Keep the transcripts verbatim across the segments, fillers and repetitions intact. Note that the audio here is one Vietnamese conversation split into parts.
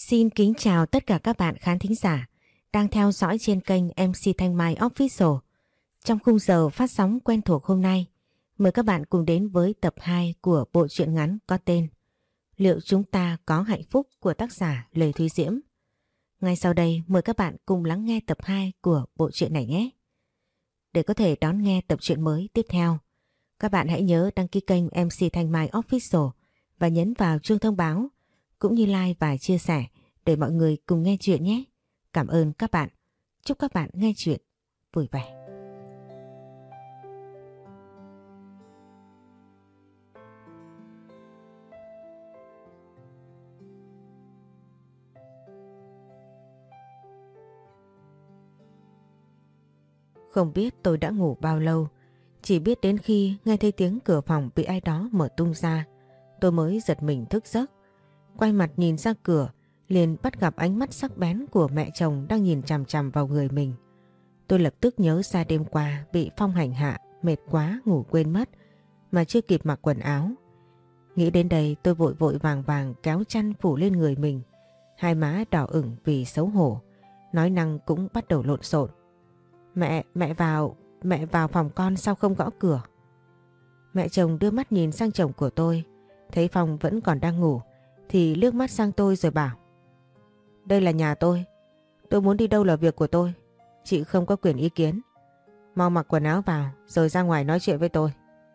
Xin kính chào tất cả các bạn khán thính giả đang theo dõi trên kênh em xê Thanh Mai Official. Trong khung giờ phát sóng quen thuộc hôm nay, mời các bạn cùng đến với tập hai của bộ truyện ngắn có tên Liệu chúng ta có hạnh phúc của tác giả Lê Thúy Diễm. Ngay sau đây mời các bạn cùng lắng nghe tập hai của bộ truyện này nhé. Để có thể đón nghe tập truyện mới tiếp theo, các bạn hãy nhớ đăng ký kênh em xê Thanh Mai Official và nhấn vào chuông thông báo cũng như like và chia sẻ để mọi người cùng nghe chuyện nhé. Cảm ơn các bạn. Chúc các bạn nghe chuyện vui vẻ. Không biết tôi đã ngủ bao lâu, chỉ biết đến khi nghe thấy tiếng cửa phòng bị ai đó mở tung ra, tôi mới giật mình thức giấc. Quay mặt nhìn ra cửa, liền bắt gặp ánh mắt sắc bén của mẹ chồng đang nhìn chằm chằm vào người mình. Tôi lập tức nhớ ra đêm qua bị Phong hành hạ, mệt quá ngủ quên mất mà chưa kịp mặc quần áo. Nghĩ đến đây tôi vội vội vàng vàng kéo chăn phủ lên người mình, hai má đỏ ửng vì xấu hổ, nói năng cũng bắt đầu lộn xộn. Mẹ, mẹ vào, mẹ vào phòng con sao không gõ cửa? Mẹ chồng đưa mắt nhìn sang chồng của tôi, thấy Phong vẫn còn đang ngủ thì liếc mắt sang tôi rồi bảo: Đây là nhà tôi, tôi muốn đi đâu là việc của tôi, chị không có quyền ý kiến. Mau mặc quần áo vào rồi ra ngoài nói chuyện với tôi.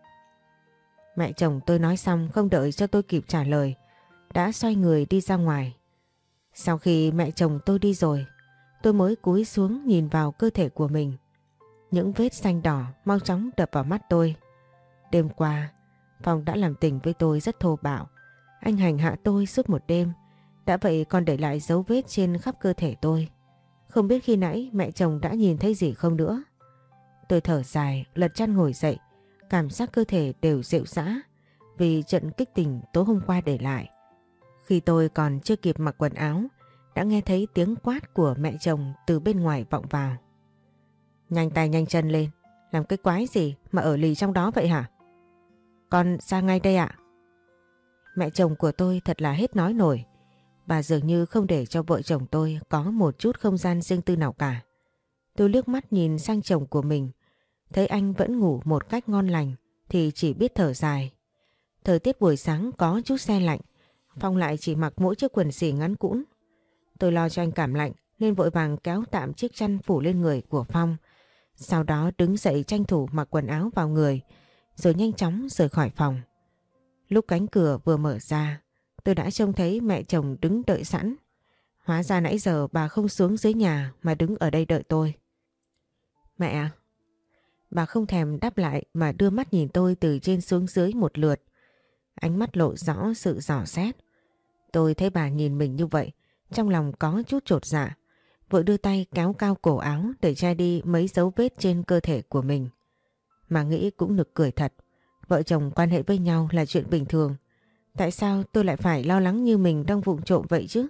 Mẹ chồng tôi nói xong không đợi cho tôi kịp trả lời, đã xoay người đi ra ngoài. Sau khi mẹ chồng tôi đi rồi, tôi mới cúi xuống nhìn vào cơ thể của mình. Những vết xanh đỏ mau chóng đập vào mắt tôi. Đêm qua, Phong đã làm tình với tôi rất thô bạo. Anh hành hạ tôi suốt một đêm, đã vậy còn để lại dấu vết trên khắp cơ thể tôi. Không biết khi nãy mẹ chồng đã nhìn thấy gì không nữa. Tôi thở dài, lật chăn ngồi dậy, cảm giác cơ thể đều rệu rã vì trận kích tình tối hôm qua để lại. Khi tôi còn chưa kịp mặc quần áo, đã nghe thấy tiếng quát của mẹ chồng từ bên ngoài vọng vào. Nhanh tay nhanh chân lên, làm cái quái gì mà ở lì trong đó vậy hả? Con ra ngay đây ạ. Mẹ chồng của tôi thật là hết nói nổi. Bà dường như không để cho vợ chồng tôi có một chút không gian riêng tư nào cả. Tôi liếc mắt nhìn sang chồng của mình, thấy anh vẫn ngủ một cách ngon lành thì chỉ biết thở dài. Thời tiết buổi sáng có chút se lạnh, Phong lại chỉ mặc mỗi chiếc quần xỉ ngắn cũn. Tôi lo cho anh cảm lạnh nên vội vàng kéo tạm chiếc chăn phủ lên người của Phong. Sau đó đứng dậy tranh thủ mặc quần áo vào người rồi nhanh chóng rời khỏi phòng. Lúc cánh cửa vừa mở ra, tôi đã trông thấy mẹ chồng đứng đợi sẵn. Hóa ra nãy giờ bà không xuống dưới nhà mà đứng ở đây đợi tôi. Mẹ à? Bà không thèm đáp lại mà đưa mắt nhìn tôi từ trên xuống dưới một lượt. Ánh mắt lộ rõ sự dò xét. Tôi thấy bà nhìn mình như vậy, trong lòng có chút chột dạ. Vội đưa tay kéo cao cổ áo để che đi mấy dấu vết trên cơ thể của mình. Mà nghĩ cũng nực cười thật. Vợ chồng quan hệ với nhau là chuyện bình thường. Tại sao tôi lại phải lo lắng như mình đang vụng trộm vậy chứ?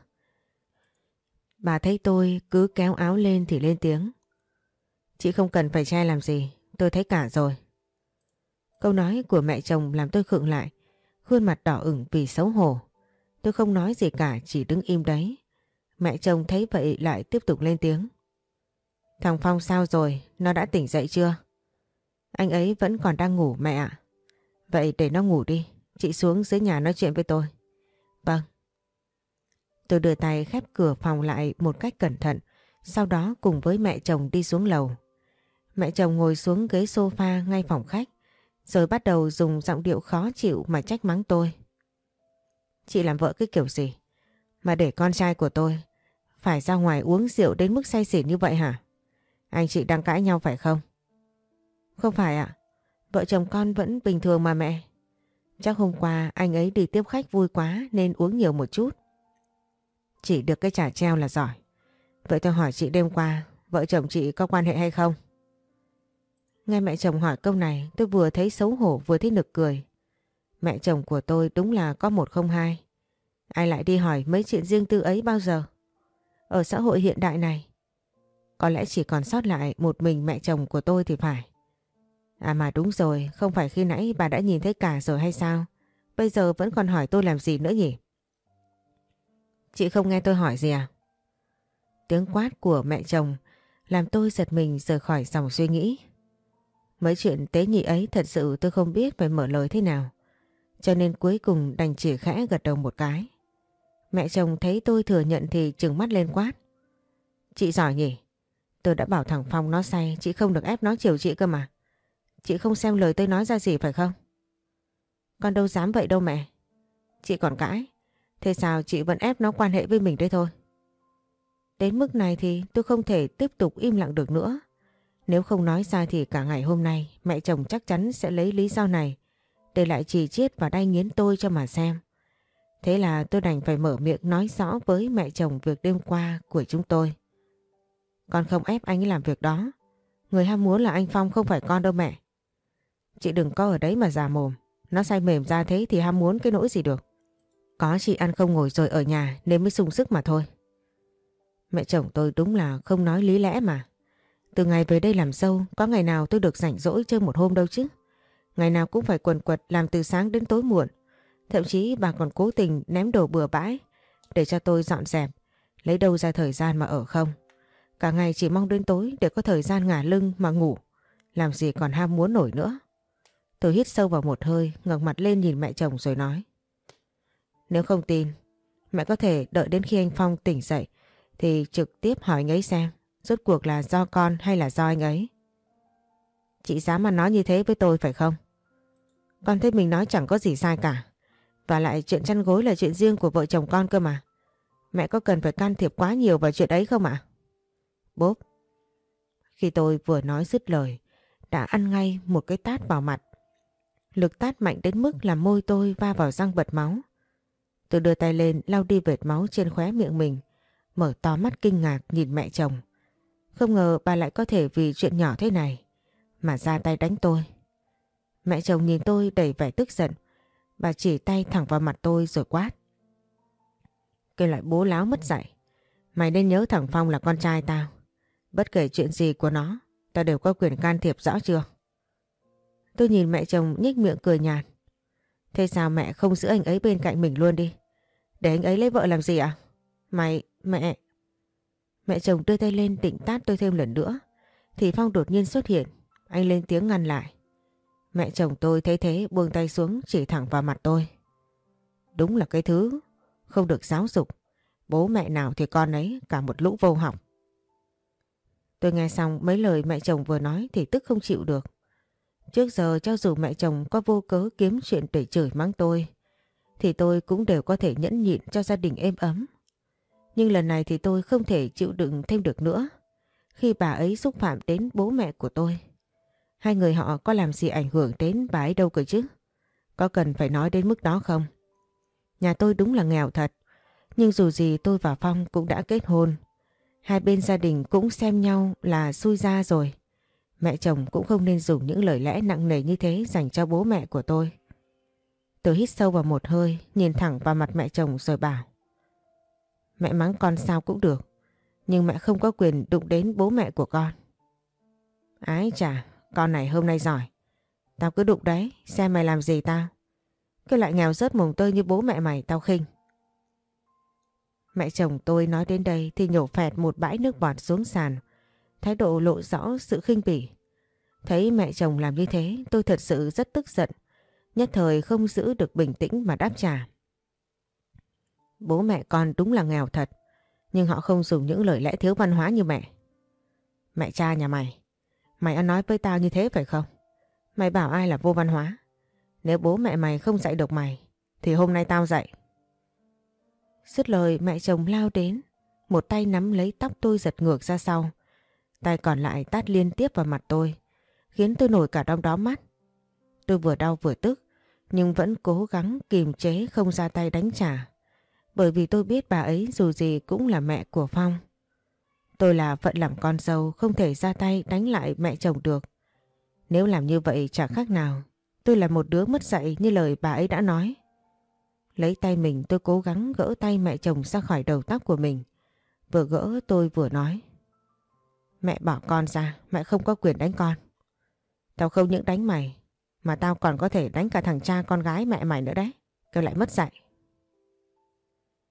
Bà thấy tôi cứ kéo áo lên thì lên tiếng. Chị không cần phải che làm gì, tôi thấy cả rồi. Câu nói của mẹ chồng làm tôi khựng lại, khuôn mặt đỏ ửng vì xấu hổ. Tôi không nói gì cả, chỉ đứng im đấy. Mẹ chồng thấy vậy lại tiếp tục lên tiếng. Thằng Phong sao rồi, nó đã tỉnh dậy chưa? Anh ấy vẫn còn đang ngủ mẹ ạ. Vậy để nó ngủ đi, chị xuống dưới nhà nói chuyện với tôi. Vâng. Tôi đưa tay khép cửa phòng lại một cách cẩn thận, sau đó cùng với mẹ chồng đi xuống lầu. Mẹ chồng ngồi xuống ghế sofa ngay phòng khách, rồi bắt đầu dùng giọng điệu khó chịu mà trách mắng tôi. Chị làm vợ cái kiểu gì mà để con trai của tôi phải ra ngoài uống rượu đến mức say xỉn như vậy hả? Anh chị đang cãi nhau phải không? Không phải ạ, vợ chồng con vẫn bình thường mà mẹ. Chắc hôm qua anh ấy đi tiếp khách vui quá nên uống nhiều một chút. Chỉ được cái chả treo là giỏi. Vậy tôi hỏi chị đêm qua vợ chồng chị có quan hệ hay không? Nghe mẹ chồng hỏi câu này tôi vừa thấy xấu hổ vừa thấy nực cười. Mẹ chồng của tôi đúng là có một không hai. Ai lại đi hỏi mấy chuyện riêng tư ấy bao giờ? Ở xã hội hiện đại này, có lẽ chỉ còn sót lại một mình mẹ chồng của tôi thì phải. À mà đúng rồi, không phải khi nãy bà đã nhìn thấy cả rồi hay sao? Bây giờ vẫn còn hỏi tôi làm gì nữa nhỉ? Chị không nghe tôi hỏi gì à? Tiếng quát của mẹ chồng làm tôi giật mình rời khỏi dòng suy nghĩ. Mấy chuyện tế nhị ấy thật sự tôi không biết phải mở lời thế nào. Cho nên cuối cùng đành chỉ khẽ gật đầu một cái. Mẹ chồng thấy tôi thừa nhận thì trừng mắt lên quát. Chị giỏi nhỉ? Tôi đã bảo thằng Phong nó say, chị không được ép nó chiều chị cơ mà. Chị không xem lời tôi nói ra gì phải không? Con đâu dám vậy đâu mẹ. Chị còn cãi. Thế sao chị vẫn ép nó quan hệ với mình đây thôi? Đến mức này thì tôi không thể tiếp tục im lặng được nữa. Nếu không nói ra thì cả ngày hôm nay mẹ chồng chắc chắn sẽ lấy lý do này để lại chì chiết và đay nghiến tôi cho mà xem. Thế là tôi đành phải mở miệng nói rõ với mẹ chồng việc đêm qua của chúng tôi. Con không ép anh ấy làm việc đó. Người ham muốn là anh Phong không phải con đâu mẹ. Chị đừng có ở đấy mà già mồm. Nó say mềm ra thế thì ham muốn cái nỗi gì được. Có chị ăn không ngồi rồi ở nhà nên mới sung sức mà thôi. Mẹ chồng tôi đúng là không nói lý lẽ mà. Từ ngày về đây làm dâu có ngày nào tôi được rảnh rỗi chơi một hôm đâu chứ. Ngày nào cũng phải quần quật làm từ sáng đến tối muộn. Thậm chí bà còn cố tình ném đồ bừa bãi để cho tôi dọn dẹp. Lấy đâu ra thời gian mà ở không. Cả ngày chỉ mong đến tối để có thời gian ngả lưng mà ngủ. Làm gì còn ham muốn nổi nữa. Tôi hít sâu vào một hơi, ngẩng mặt lên nhìn mẹ chồng rồi nói. Nếu không tin, mẹ có thể đợi đến khi anh Phong tỉnh dậy thì trực tiếp hỏi anh ấy xem rốt cuộc là do con hay là do anh ấy. Chị dám mà nói như thế với tôi phải không? Con thấy mình nói chẳng có gì sai cả. Và lại chuyện chăn gối là chuyện riêng của vợ chồng con cơ mà. Mẹ có cần phải can thiệp quá nhiều vào chuyện ấy không ạ? Bốp. Khi tôi vừa nói dứt lời, đã ăn ngay một cái tát vào mặt. Lực tát mạnh đến mức làm môi tôi va vào răng bật máu. Tôi đưa tay lên lau đi vệt máu trên khóe miệng mình, mở to mắt kinh ngạc nhìn mẹ chồng. Không ngờ bà lại có thể vì chuyện nhỏ thế này mà ra tay đánh tôi. Mẹ chồng nhìn tôi đầy vẻ tức giận. Bà chỉ tay thẳng vào mặt tôi rồi quát. Cái loại bố láo mất dạy. Mày nên nhớ thằng Phong là con trai tao. Bất kể chuyện gì của nó, tao đều có quyền can thiệp, rõ chưa? Tôi nhìn mẹ chồng nhếch miệng cười nhạt. Thế sao mẹ không giữ anh ấy bên cạnh mình luôn đi? Để anh ấy lấy vợ làm gì ạ? Mày, mẹ... Mẹ chồng đưa tay lên định tát tôi thêm lần nữa thì Phong đột nhiên xuất hiện. Anh lên tiếng ngăn lại. Mẹ chồng tôi thấy thế buông tay xuống chỉ thẳng vào mặt tôi. Đúng là cái thứ không được giáo dục. Bố mẹ nào thì con ấy, cả một lũ vô học. Tôi nghe xong mấy lời mẹ chồng vừa nói thì tức không chịu được. Trước giờ cho dù mẹ chồng có vô cớ kiếm chuyện để chửi mắng tôi thì tôi cũng đều có thể nhẫn nhịn cho gia đình êm ấm. Nhưng lần này thì tôi không thể chịu đựng thêm được nữa khi bà ấy xúc phạm đến bố mẹ của tôi. Hai người họ có làm gì ảnh hưởng đến bà ấy đâu cơ chứ? Có cần phải nói đến mức đó không? Nhà tôi đúng là nghèo thật, nhưng dù gì tôi và Phong cũng đã kết hôn. Hai bên gia đình cũng xem nhau là xui gia rồi. Mẹ chồng cũng không nên dùng những lời lẽ nặng nề như thế dành cho bố mẹ của tôi. Tôi hít sâu vào một hơi, nhìn thẳng vào mặt mẹ chồng rồi bảo. Mẹ mắng con sao cũng được, nhưng mẹ không có quyền đụng đến bố mẹ của con. Ái chà, con này hôm nay giỏi. Tao cứ đụng đấy, xem mày làm gì tao. Cái loại nghèo rớt mồng tơi như bố mẹ mày tao khinh. Mẹ chồng tôi nói đến đây thì nhổ phẹt một bãi nước bọt xuống sàn. Thái độ lộ rõ sự khinh bỉ. Thấy mẹ chồng làm như thế tôi thật sự rất tức giận. Nhất thời không giữ được bình tĩnh mà đáp trả. Bố mẹ con đúng là nghèo thật, nhưng họ không dùng những lời lẽ thiếu văn hóa như mẹ. Mẹ cha nhà mày, mày ăn nói với tao như thế phải không? Mày bảo ai là vô văn hóa? Nếu bố mẹ mày không dạy được mày thì hôm nay tao dạy. Dứt lời mẹ chồng lao đến, một tay nắm lấy tóc tôi giật ngược ra sau, tay còn lại tát liên tiếp vào mặt tôi, khiến tôi nổi cả đom đóm mắt. Tôi vừa đau vừa tức, nhưng vẫn cố gắng kìm chế không ra tay đánh trả, bởi vì tôi biết bà ấy dù gì cũng là mẹ của Phong. Tôi là phận làm con dâu không thể ra tay đánh lại mẹ chồng được. Nếu làm như vậy chẳng khác nào tôi là một đứa mất dạy như lời bà ấy đã nói. Lấy tay mình tôi cố gắng gỡ tay mẹ chồng ra khỏi đầu tóc của mình. Vừa gỡ tôi vừa nói. Mẹ bỏ con ra, mẹ không có quyền đánh con. Tao không những đánh mày, mà tao còn có thể đánh cả thằng cha con gái mẹ mày nữa đấy. Tôi lại mất dạy.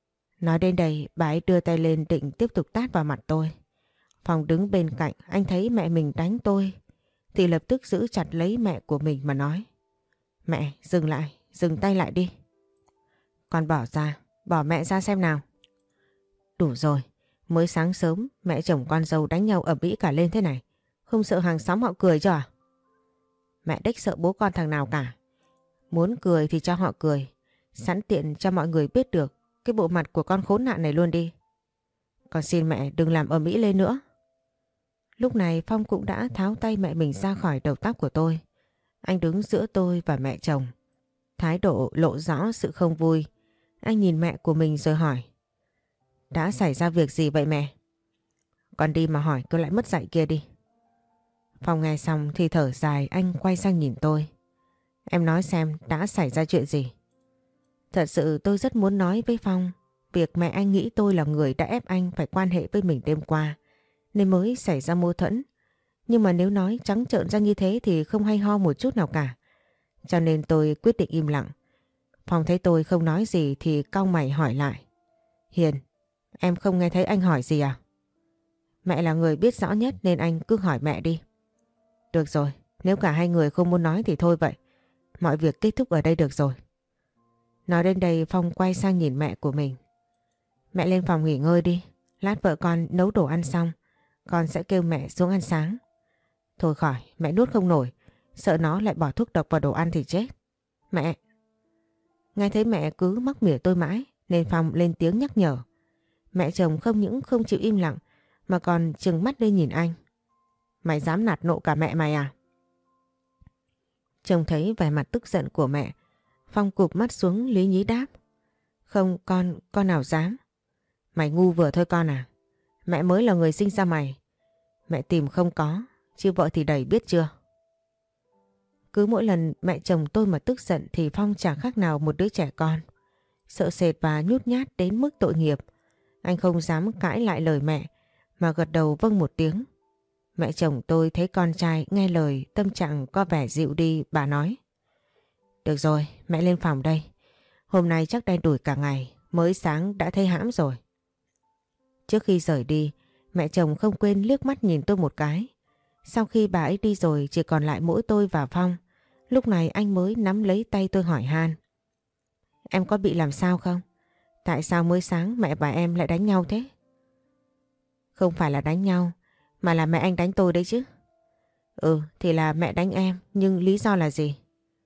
Nói đến đây, bà ấy đưa tay lên định tiếp tục tát vào mặt tôi. Phong đứng bên cạnh, anh thấy mẹ mình đánh tôi thì lập tức giữ chặt lấy mẹ của mình mà nói. Mẹ, dừng lại, dừng tay lại đi. Con bỏ ra, bỏ mẹ ra xem nào. Đủ rồi, mới sáng sớm mẹ chồng con dâu đánh nhau ầm ĩ cả lên thế này. Không sợ hàng xóm họ cười cho à? Mẹ đếch sợ bố con thằng nào cả. Muốn cười thì cho họ cười. Sẵn tiện cho mọi người biết được cái bộ mặt của con khốn nạn này luôn đi. Con xin mẹ đừng làm ầm ĩ lên nữa. Lúc này Phong cũng đã tháo tay mẹ mình ra khỏi đầu tóc của tôi. Anh đứng giữa tôi và mẹ chồng. Thái độ lộ rõ sự không vui. Anh nhìn mẹ của mình rồi hỏi. Đã xảy ra việc gì vậy mẹ? Con đi mà hỏi cứ lại mất dạy kia đi. Phong nghe xong thì thở dài, anh quay sang nhìn tôi. Em nói xem đã xảy ra chuyện gì? Thật sự tôi rất muốn nói với Phong việc mẹ anh nghĩ tôi là người đã ép anh phải quan hệ với mình đêm qua nên mới xảy ra mâu thuẫn. Nhưng mà nếu nói trắng trợn ra như thế thì không hay ho một chút nào cả. Cho nên tôi quyết định im lặng. Phong thấy tôi không nói gì thì cau mày hỏi lại. Hiền, em không nghe thấy anh hỏi gì à? Mẹ là người biết rõ nhất nên anh cứ hỏi mẹ đi. Được rồi, nếu cả hai người không muốn nói thì thôi vậy. Mọi việc kết thúc ở đây được rồi. Nói đến đây Phong quay sang nhìn mẹ của mình. Mẹ lên phòng nghỉ ngơi đi. Lát vợ con nấu đồ ăn xong, con sẽ kêu mẹ xuống ăn sáng. Thôi khỏi, mẹ nuốt không nổi. Sợ nó lại bỏ thuốc độc vào đồ ăn thì chết. Mẹ! Nghe thấy mẹ cứ mắc mỉa tôi mãi nên Phong lên tiếng nhắc nhở. Mẹ chồng không những không chịu im lặng mà còn trừng mắt lên nhìn anh. Mày dám nạt nộ cả mẹ mày à? Trông thấy vẻ mặt tức giận của mẹ, Phong cụp mắt xuống lý nhí đáp. Không, con, con nào dám. Mày ngu vừa thôi con à. Mẹ mới là người sinh ra mày. Mẹ tìm không có, chứ vợ thì đầy biết chưa. Cứ mỗi lần mẹ chồng tôi mà tức giận thì Phong chẳng khác nào một đứa trẻ con. Sợ sệt và nhút nhát đến mức tội nghiệp. Anh không dám cãi lại lời mẹ mà gật đầu vâng một tiếng. Mẹ chồng tôi thấy con trai nghe lời tâm trạng có vẻ dịu đi, bà nói. Được rồi, mẹ lên phòng đây. Hôm nay chắc đen đủi cả ngày, mới sáng đã thấy hãm rồi. Trước khi rời đi, mẹ chồng không quên liếc mắt nhìn tôi một cái. Sau khi bà ấy đi rồi chỉ còn lại mỗi tôi và Phong. Lúc này anh mới nắm lấy tay tôi hỏi han. Em có bị làm sao không? Tại sao mới sáng mẹ và em lại đánh nhau thế? Không phải là đánh nhau, mà là mẹ anh đánh tôi đấy chứ. Ừ, thì là mẹ đánh em, nhưng lý do là gì?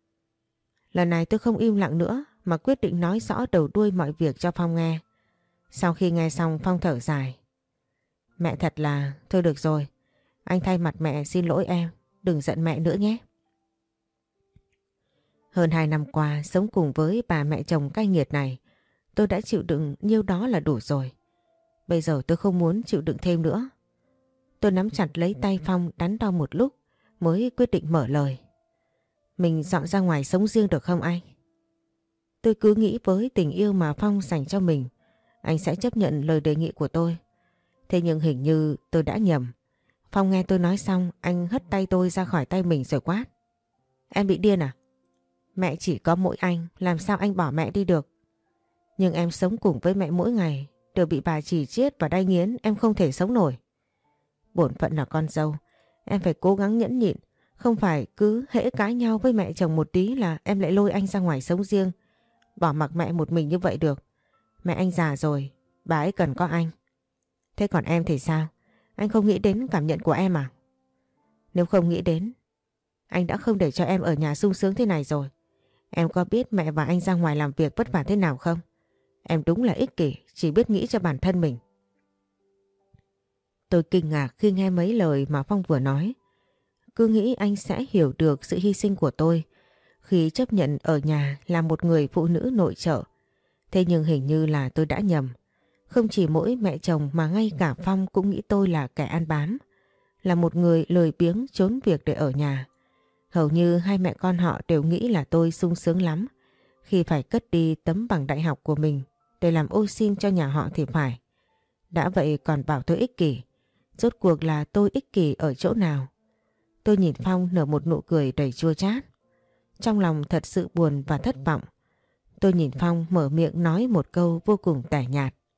Lần này tôi không im lặng nữa mà quyết định nói rõ đầu đuôi mọi việc cho Phong nghe. Sau khi nghe xong Phong thở dài. Mẹ thật là... Thôi được rồi, anh thay mặt mẹ xin lỗi em, đừng giận mẹ nữa nhé. Hơn hai năm qua sống cùng với bà mẹ chồng cay nghiệt này, tôi đã chịu đựng nhiêu đó là đủ rồi. Bây giờ tôi không muốn chịu đựng thêm nữa. Tôi nắm chặt lấy tay Phong đắn đo một lúc mới quyết định mở lời. Mình dọn ra ngoài sống riêng được không anh? Tôi cứ nghĩ với tình yêu mà Phong dành cho mình, anh sẽ chấp nhận lời đề nghị của tôi. Thế nhưng hình như tôi đã nhầm. Phong nghe tôi nói xong, anh hất tay tôi ra khỏi tay mình rồi quát. Em bị điên à? Mẹ chỉ có mỗi anh, làm sao anh bỏ mẹ đi được? Nhưng em sống cùng với mẹ mỗi ngày, đều bị bà chỉ chiết và đay nghiến, em không thể sống nổi. Bổn phận là con dâu, em phải cố gắng nhẫn nhịn, không phải cứ hễ cãi nhau với mẹ chồng một tí là em lại lôi anh ra ngoài sống riêng, bỏ mặc mẹ một mình như vậy được. Mẹ anh già rồi, bà ấy cần có anh. Thế còn em thì sao? Anh không nghĩ đến cảm nhận của em à? Nếu không nghĩ đến, anh đã không để cho em ở nhà sung sướng thế này rồi. Em có biết mẹ và anh ra ngoài làm việc vất vả thế nào không? Em đúng là ích kỷ, chỉ biết nghĩ cho bản thân mình. Tôi kinh ngạc khi nghe mấy lời mà Phong vừa nói. Cứ nghĩ anh sẽ hiểu được sự hy sinh của tôi khi chấp nhận ở nhà làm một người phụ nữ nội trợ. Thế nhưng hình như là tôi đã nhầm. Không chỉ mỗi mẹ chồng mà ngay cả Phong cũng nghĩ tôi là kẻ ăn bám, là một người lười biếng trốn việc để ở nhà. Hầu như hai mẹ con họ đều nghĩ là tôi sung sướng lắm khi phải cất đi tấm bằng đại học của mình để làm ô sin cho nhà họ thì phải. Đã vậy còn bảo tôi ích kỷ. Rốt cuộc là tôi ích kỷ ở chỗ nào? Tôi nhìn Phong nở một nụ cười đầy chua chát. Trong lòng thật sự buồn và thất vọng. Tôi nhìn Phong mở miệng nói một câu vô cùng tẻ nhạt.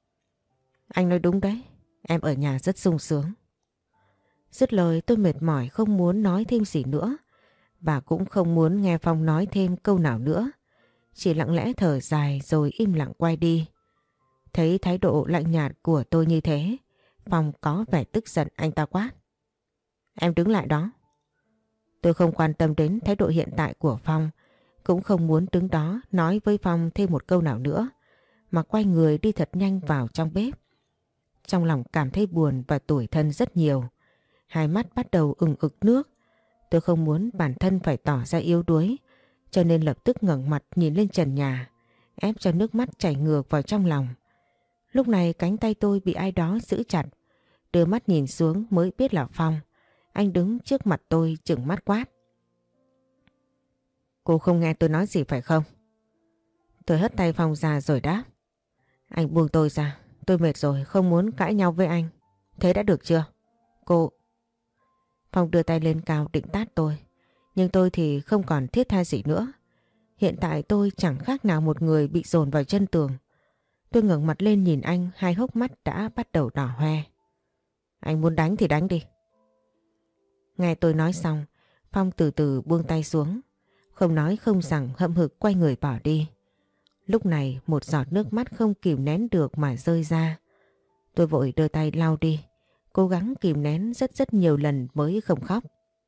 Anh nói đúng đấy, em ở nhà rất sung sướng. Dứt lời tôi mệt mỏi không muốn nói thêm gì nữa và cũng không muốn nghe Phong nói thêm câu nào nữa. Chỉ lặng lẽ thở dài rồi im lặng quay đi. Thấy thái độ lạnh nhạt của tôi như thế, Phong có vẻ tức giận, anh ta quát. Em đứng lại đó. Tôi không quan tâm đến thái độ hiện tại của Phong, cũng không muốn đứng đó nói với Phong thêm một câu nào nữa, mà quay người đi thật nhanh vào trong bếp. Trong lòng cảm thấy buồn và tủi thân rất nhiều. Hai mắt bắt đầu ửng ực nước. Tôi không muốn bản thân phải tỏ ra yếu đuối, cho nên lập tức ngẩng mặt nhìn lên trần nhà, ép cho nước mắt chảy ngược vào trong lòng. Lúc này cánh tay tôi bị ai đó giữ chặt. Đưa mắt nhìn xuống mới biết là Phong. Anh đứng trước mặt tôi trừng mắt quát. Cô không nghe tôi nói gì phải không? Tôi hất tay Phong ra rồi đáp. Anh buông tôi ra. Tôi mệt rồi, không muốn cãi nhau với anh. Thế đã được chưa? Cô... Phong đưa tay lên cao định tát tôi. Nhưng tôi thì không còn thiết tha gì nữa. Hiện tại tôi chẳng khác nào một người bị dồn vào chân tường. Tôi ngẩng mặt lên nhìn anh, hai hốc mắt đã bắt đầu đỏ hoe. Anh muốn đánh thì đánh đi. Nghe tôi nói xong, Phong từ từ buông tay xuống. Không nói không rằng hậm hực quay người bỏ đi. Lúc này một giọt nước mắt không kìm nén được mà rơi ra. Tôi vội đưa tay lau đi. Cố gắng kìm nén rất rất nhiều lần mới không khóc.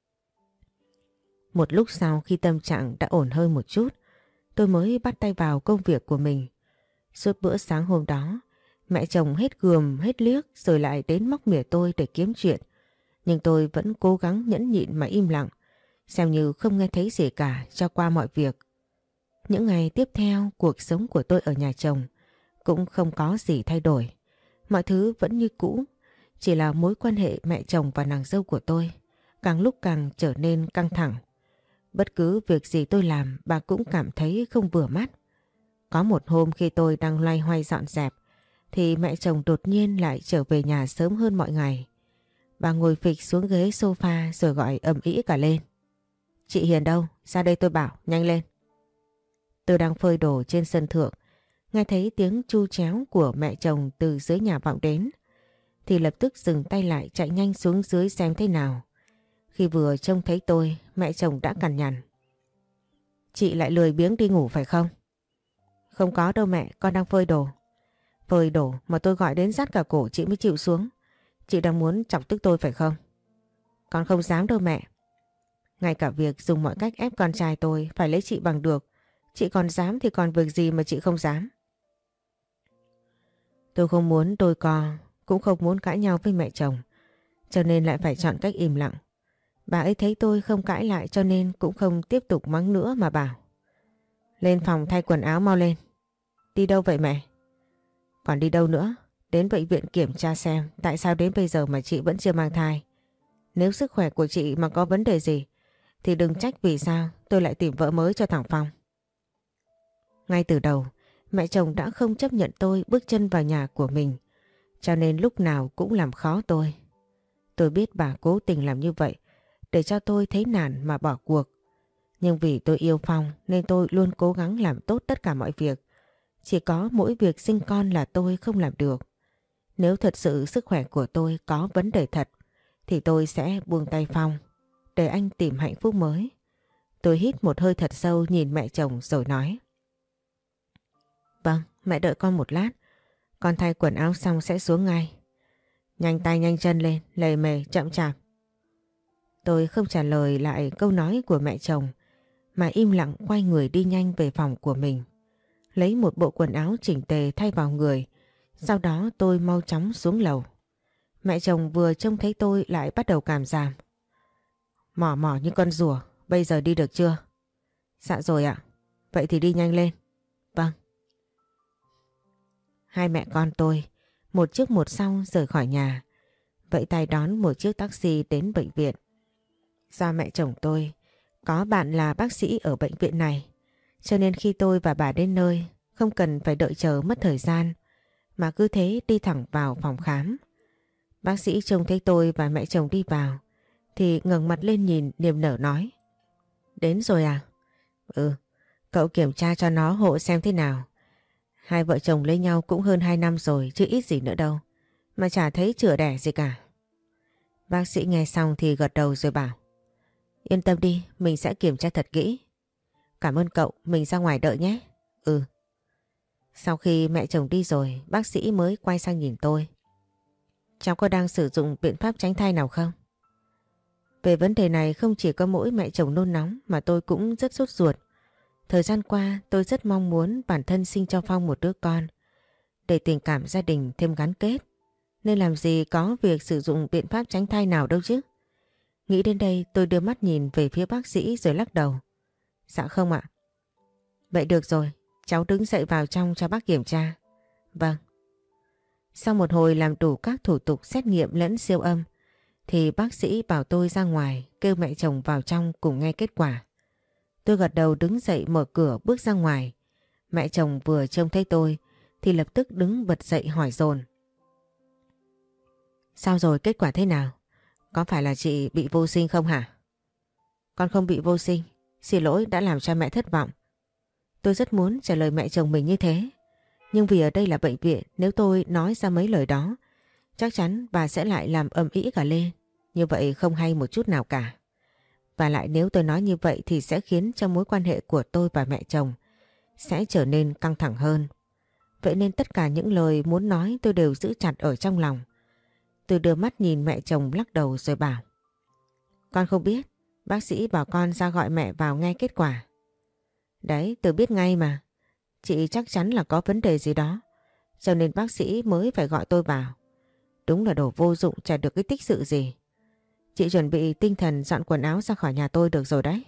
Một lúc sau khi tâm trạng đã ổn hơn một chút, tôi mới bắt tay vào công việc của mình. Suốt bữa sáng hôm đó, mẹ chồng hết gườm hết liếc rồi lại đến móc mỉa tôi để kiếm chuyện. Nhưng tôi vẫn cố gắng nhẫn nhịn mà im lặng, xem như không nghe thấy gì cả cho qua mọi việc. Những ngày tiếp theo, cuộc sống của tôi ở nhà chồng cũng không có gì thay đổi. Mọi thứ vẫn như cũ, chỉ là mối quan hệ mẹ chồng và nàng dâu của tôi càng lúc càng trở nên căng thẳng. Bất cứ việc gì tôi làm bà cũng cảm thấy không vừa mắt. Có một hôm khi tôi đang loay hoay dọn dẹp thì mẹ chồng đột nhiên lại trở về nhà sớm hơn mọi ngày. Bà ngồi phịch xuống ghế sofa rồi gọi ầm ĩ cả lên. Chị Hiền đâu? Ra đây tôi bảo, nhanh lên. Tôi đang phơi đồ trên sân thượng, nghe thấy tiếng chu chéo của mẹ chồng từ dưới nhà vọng đến, thì lập tức dừng tay lại chạy nhanh xuống dưới xem thế nào. Khi vừa trông thấy tôi, mẹ chồng đã cằn nhằn. Chị lại lười biếng đi ngủ phải không? Không có đâu mẹ, con đang phơi đồ. Phơi đồ mà tôi gọi đến rát cả cổ chị mới chịu xuống. Chị đang muốn chọc tức tôi phải không? Con không dám đâu mẹ. Ngay cả việc dùng mọi cách ép con trai tôi phải lấy chị bằng được, chị còn dám thì còn việc gì mà chị không dám. Tôi không muốn đôi co, cũng không muốn cãi nhau với mẹ chồng, cho nên lại phải chọn cách im lặng. Bà ấy thấy tôi không cãi lại cho nên cũng không tiếp tục mắng nữa mà bảo. Lên phòng thay quần áo mau lên. Đi đâu vậy mẹ? Còn đi đâu nữa? Đến bệnh viện kiểm tra xem tại sao đến bây giờ mà chị vẫn chưa mang thai. Nếu sức khỏe của chị mà có vấn đề gì thì đừng trách vì sao tôi lại tìm vợ mới cho thằng Phong. Ngay từ đầu, mẹ chồng đã không chấp nhận tôi bước chân vào nhà của mình, cho nên lúc nào cũng làm khó tôi. Tôi biết bà cố tình làm như vậy để cho tôi thấy nản mà bỏ cuộc. Nhưng vì tôi yêu Phong nên tôi luôn cố gắng làm tốt tất cả mọi việc. Chỉ có mỗi việc sinh con là tôi không làm được. Nếu thật sự sức khỏe của tôi có vấn đề thật thì tôi sẽ buông tay Phong để anh tìm hạnh phúc mới. Tôi hít một hơi thật sâu nhìn mẹ chồng rồi nói. Vâng, mẹ đợi con một lát. Con thay quần áo xong sẽ xuống ngay. Nhanh tay nhanh chân lên, lề mề chậm chạp. Tôi không trả lời lại câu nói của mẹ chồng mà im lặng quay người đi nhanh về phòng của mình. Lấy một bộ quần áo chỉnh tề thay vào người. Sau đó tôi mau chóng xuống lầu. Mẹ chồng vừa trông thấy tôi lại bắt đầu cảm giảm. Mỏ mỏ như con rùa, bây giờ đi được chưa? Dạ rồi ạ. Vậy thì đi nhanh lên. Vâng. Hai mẹ con tôi, một trước một sau rời khỏi nhà. Vẫy tay đón một chiếc taxi đến bệnh viện. Do mẹ chồng tôi có bạn là bác sĩ ở bệnh viện này, cho nên khi tôi và bà đến nơi không cần phải đợi chờ mất thời gian mà cứ thế đi thẳng vào phòng khám. Bác sĩ trông thấy tôi và mẹ chồng đi vào thì ngẩng mặt lên nhìn niềm nở nói. Đến rồi à? Ừ, cậu kiểm tra cho nó hộ xem thế nào. Hai vợ chồng lấy nhau cũng hơn hai năm rồi chứ ít gì nữa đâu. mà chả thấy chữa đẻ gì cả. Bác sĩ nghe xong thì gật đầu rồi bảo: Yên tâm đi, mình sẽ kiểm tra thật kỹ. Cảm ơn cậu, mình ra ngoài đợi nhé. Ừ. Sau khi mẹ chồng đi rồi, bác sĩ mới quay sang nhìn tôi. Cháu có đang sử dụng biện pháp tránh thai nào không? Về vấn đề này không chỉ có mỗi mẹ chồng nôn nóng mà tôi cũng rất sốt ruột. Thời gian qua tôi rất mong muốn bản thân sinh cho Phong một đứa con, để tình cảm gia đình thêm gắn kết. Nên làm gì có việc sử dụng biện pháp tránh thai nào đâu chứ. Nghĩ đến đây tôi đưa mắt nhìn về phía bác sĩ rồi lắc đầu. Dạ không ạ. Vậy được rồi, cháu đứng dậy vào trong cho bác kiểm tra. Vâng. Sau một hồi làm đủ các thủ tục xét nghiệm lẫn siêu âm thì bác sĩ bảo tôi ra ngoài kêu mẹ chồng vào trong cùng nghe kết quả. Tôi gật đầu đứng dậy mở cửa bước ra ngoài. Mẹ chồng vừa trông thấy tôi thì lập tức đứng bật dậy hỏi dồn. Sao rồi, kết quả thế nào? Có phải là chị bị vô sinh không hả? Con không bị vô sinh, xin lỗi đã làm cho mẹ thất vọng. Tôi rất muốn trả lời mẹ chồng mình như thế, nhưng vì ở đây là bệnh viện, nếu tôi nói ra mấy lời đó chắc chắn bà sẽ lại làm ầm ĩ cả lên. Như vậy không hay một chút nào cả. Và lại nếu tôi nói như vậy thì sẽ khiến cho mối quan hệ của tôi và mẹ chồng sẽ trở nên căng thẳng hơn. Vậy nên tất cả những lời muốn nói tôi đều giữ chặt ở trong lòng. Tôi đưa mắt nhìn mẹ chồng lắc đầu rồi bảo: Con không biết, bác sĩ bảo con ra gọi mẹ vào nghe kết quả. Đấy, tôi biết ngay mà. Chị chắc chắn là có vấn đề gì đó, cho nên bác sĩ mới phải gọi tôi vào. Đúng là đồ vô dụng, chả được cái tích sự gì. Chị chuẩn bị tinh thần dọn quần áo ra khỏi nhà tôi được rồi đấy.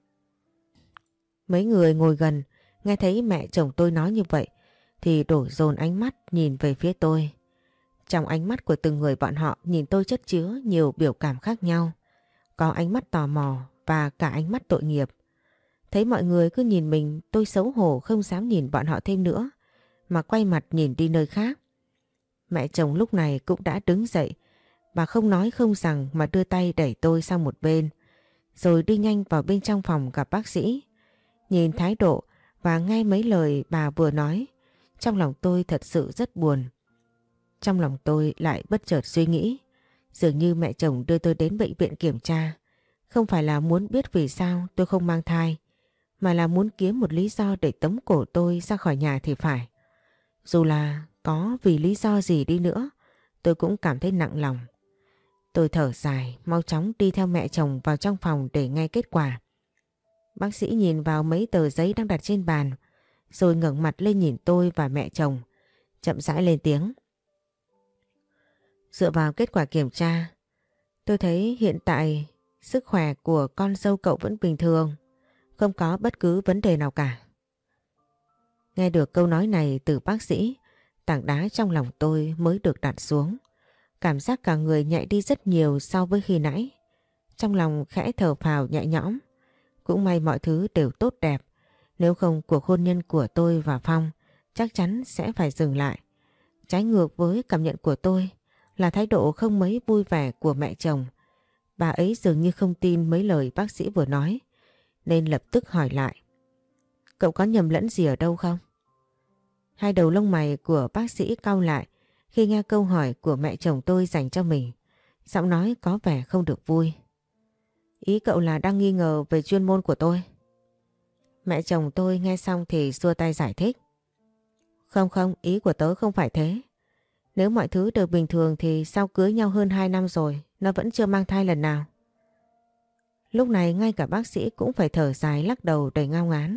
Mấy người ngồi gần nghe thấy mẹ chồng tôi nói như vậy thì đổ dồn ánh mắt nhìn về phía tôi. Trong ánh mắt của từng người bọn họ nhìn tôi chất chứa nhiều biểu cảm khác nhau. Có ánh mắt tò mò và cả ánh mắt tội nghiệp. Thấy mọi người cứ nhìn mình, tôi xấu hổ không dám nhìn bọn họ thêm nữa, mà quay mặt nhìn đi nơi khác. Mẹ chồng lúc này cũng đã đứng dậy. Bà không nói không rằng mà đưa tay đẩy tôi sang một bên, rồi đi nhanh vào bên trong phòng gặp bác sĩ. Nhìn thái độ và nghe mấy lời bà vừa nói, trong lòng tôi thật sự rất buồn. Trong lòng tôi lại bất chợt suy nghĩ, dường như mẹ chồng đưa tôi đến bệnh viện kiểm tra không phải là muốn biết vì sao tôi không mang thai, mà là muốn kiếm một lý do để tống cổ tôi ra khỏi nhà thì phải. Dù là có vì lý do gì đi nữa, tôi cũng cảm thấy nặng lòng. Tôi thở dài, mau chóng đi theo mẹ chồng vào trong phòng để nghe kết quả. Bác sĩ nhìn vào mấy tờ giấy đang đặt trên bàn, rồi ngẩng mặt lên nhìn tôi và mẹ chồng, chậm rãi lên tiếng. Dựa vào kết quả kiểm tra, tôi thấy hiện tại sức khỏe của con dâu cậu vẫn bình thường, không có bất cứ vấn đề nào cả. Nghe được câu nói này từ bác sĩ, tảng đá trong lòng tôi mới được đặt xuống. Cảm giác cả người nhẹ đi rất nhiều so với khi nãy. Trong lòng khẽ thở phào nhẹ nhõm. Cũng may mọi thứ đều tốt đẹp. Nếu không cuộc hôn nhân của tôi và Phong chắc chắn sẽ phải dừng lại. Trái ngược với cảm nhận của tôi là thái độ không mấy vui vẻ của mẹ chồng. Bà ấy dường như không tin mấy lời bác sĩ vừa nói, nên lập tức hỏi lại. Cậu có nhầm lẫn gì ở đâu không? Hai đầu lông mày của bác sĩ cau lại khi nghe câu hỏi của mẹ chồng tôi dành cho mình. Giọng nói có vẻ không được vui. Ý cậu là đang nghi ngờ về chuyên môn của tôi? Mẹ chồng tôi nghe xong thì xua tay giải thích. Không không, ý của tớ không phải thế. Nếu mọi thứ đều bình thường thì sao cưới nhau hơn hai năm rồi nó vẫn chưa mang thai lần nào? Lúc này ngay cả bác sĩ cũng phải thở dài lắc đầu đầy ngao ngán.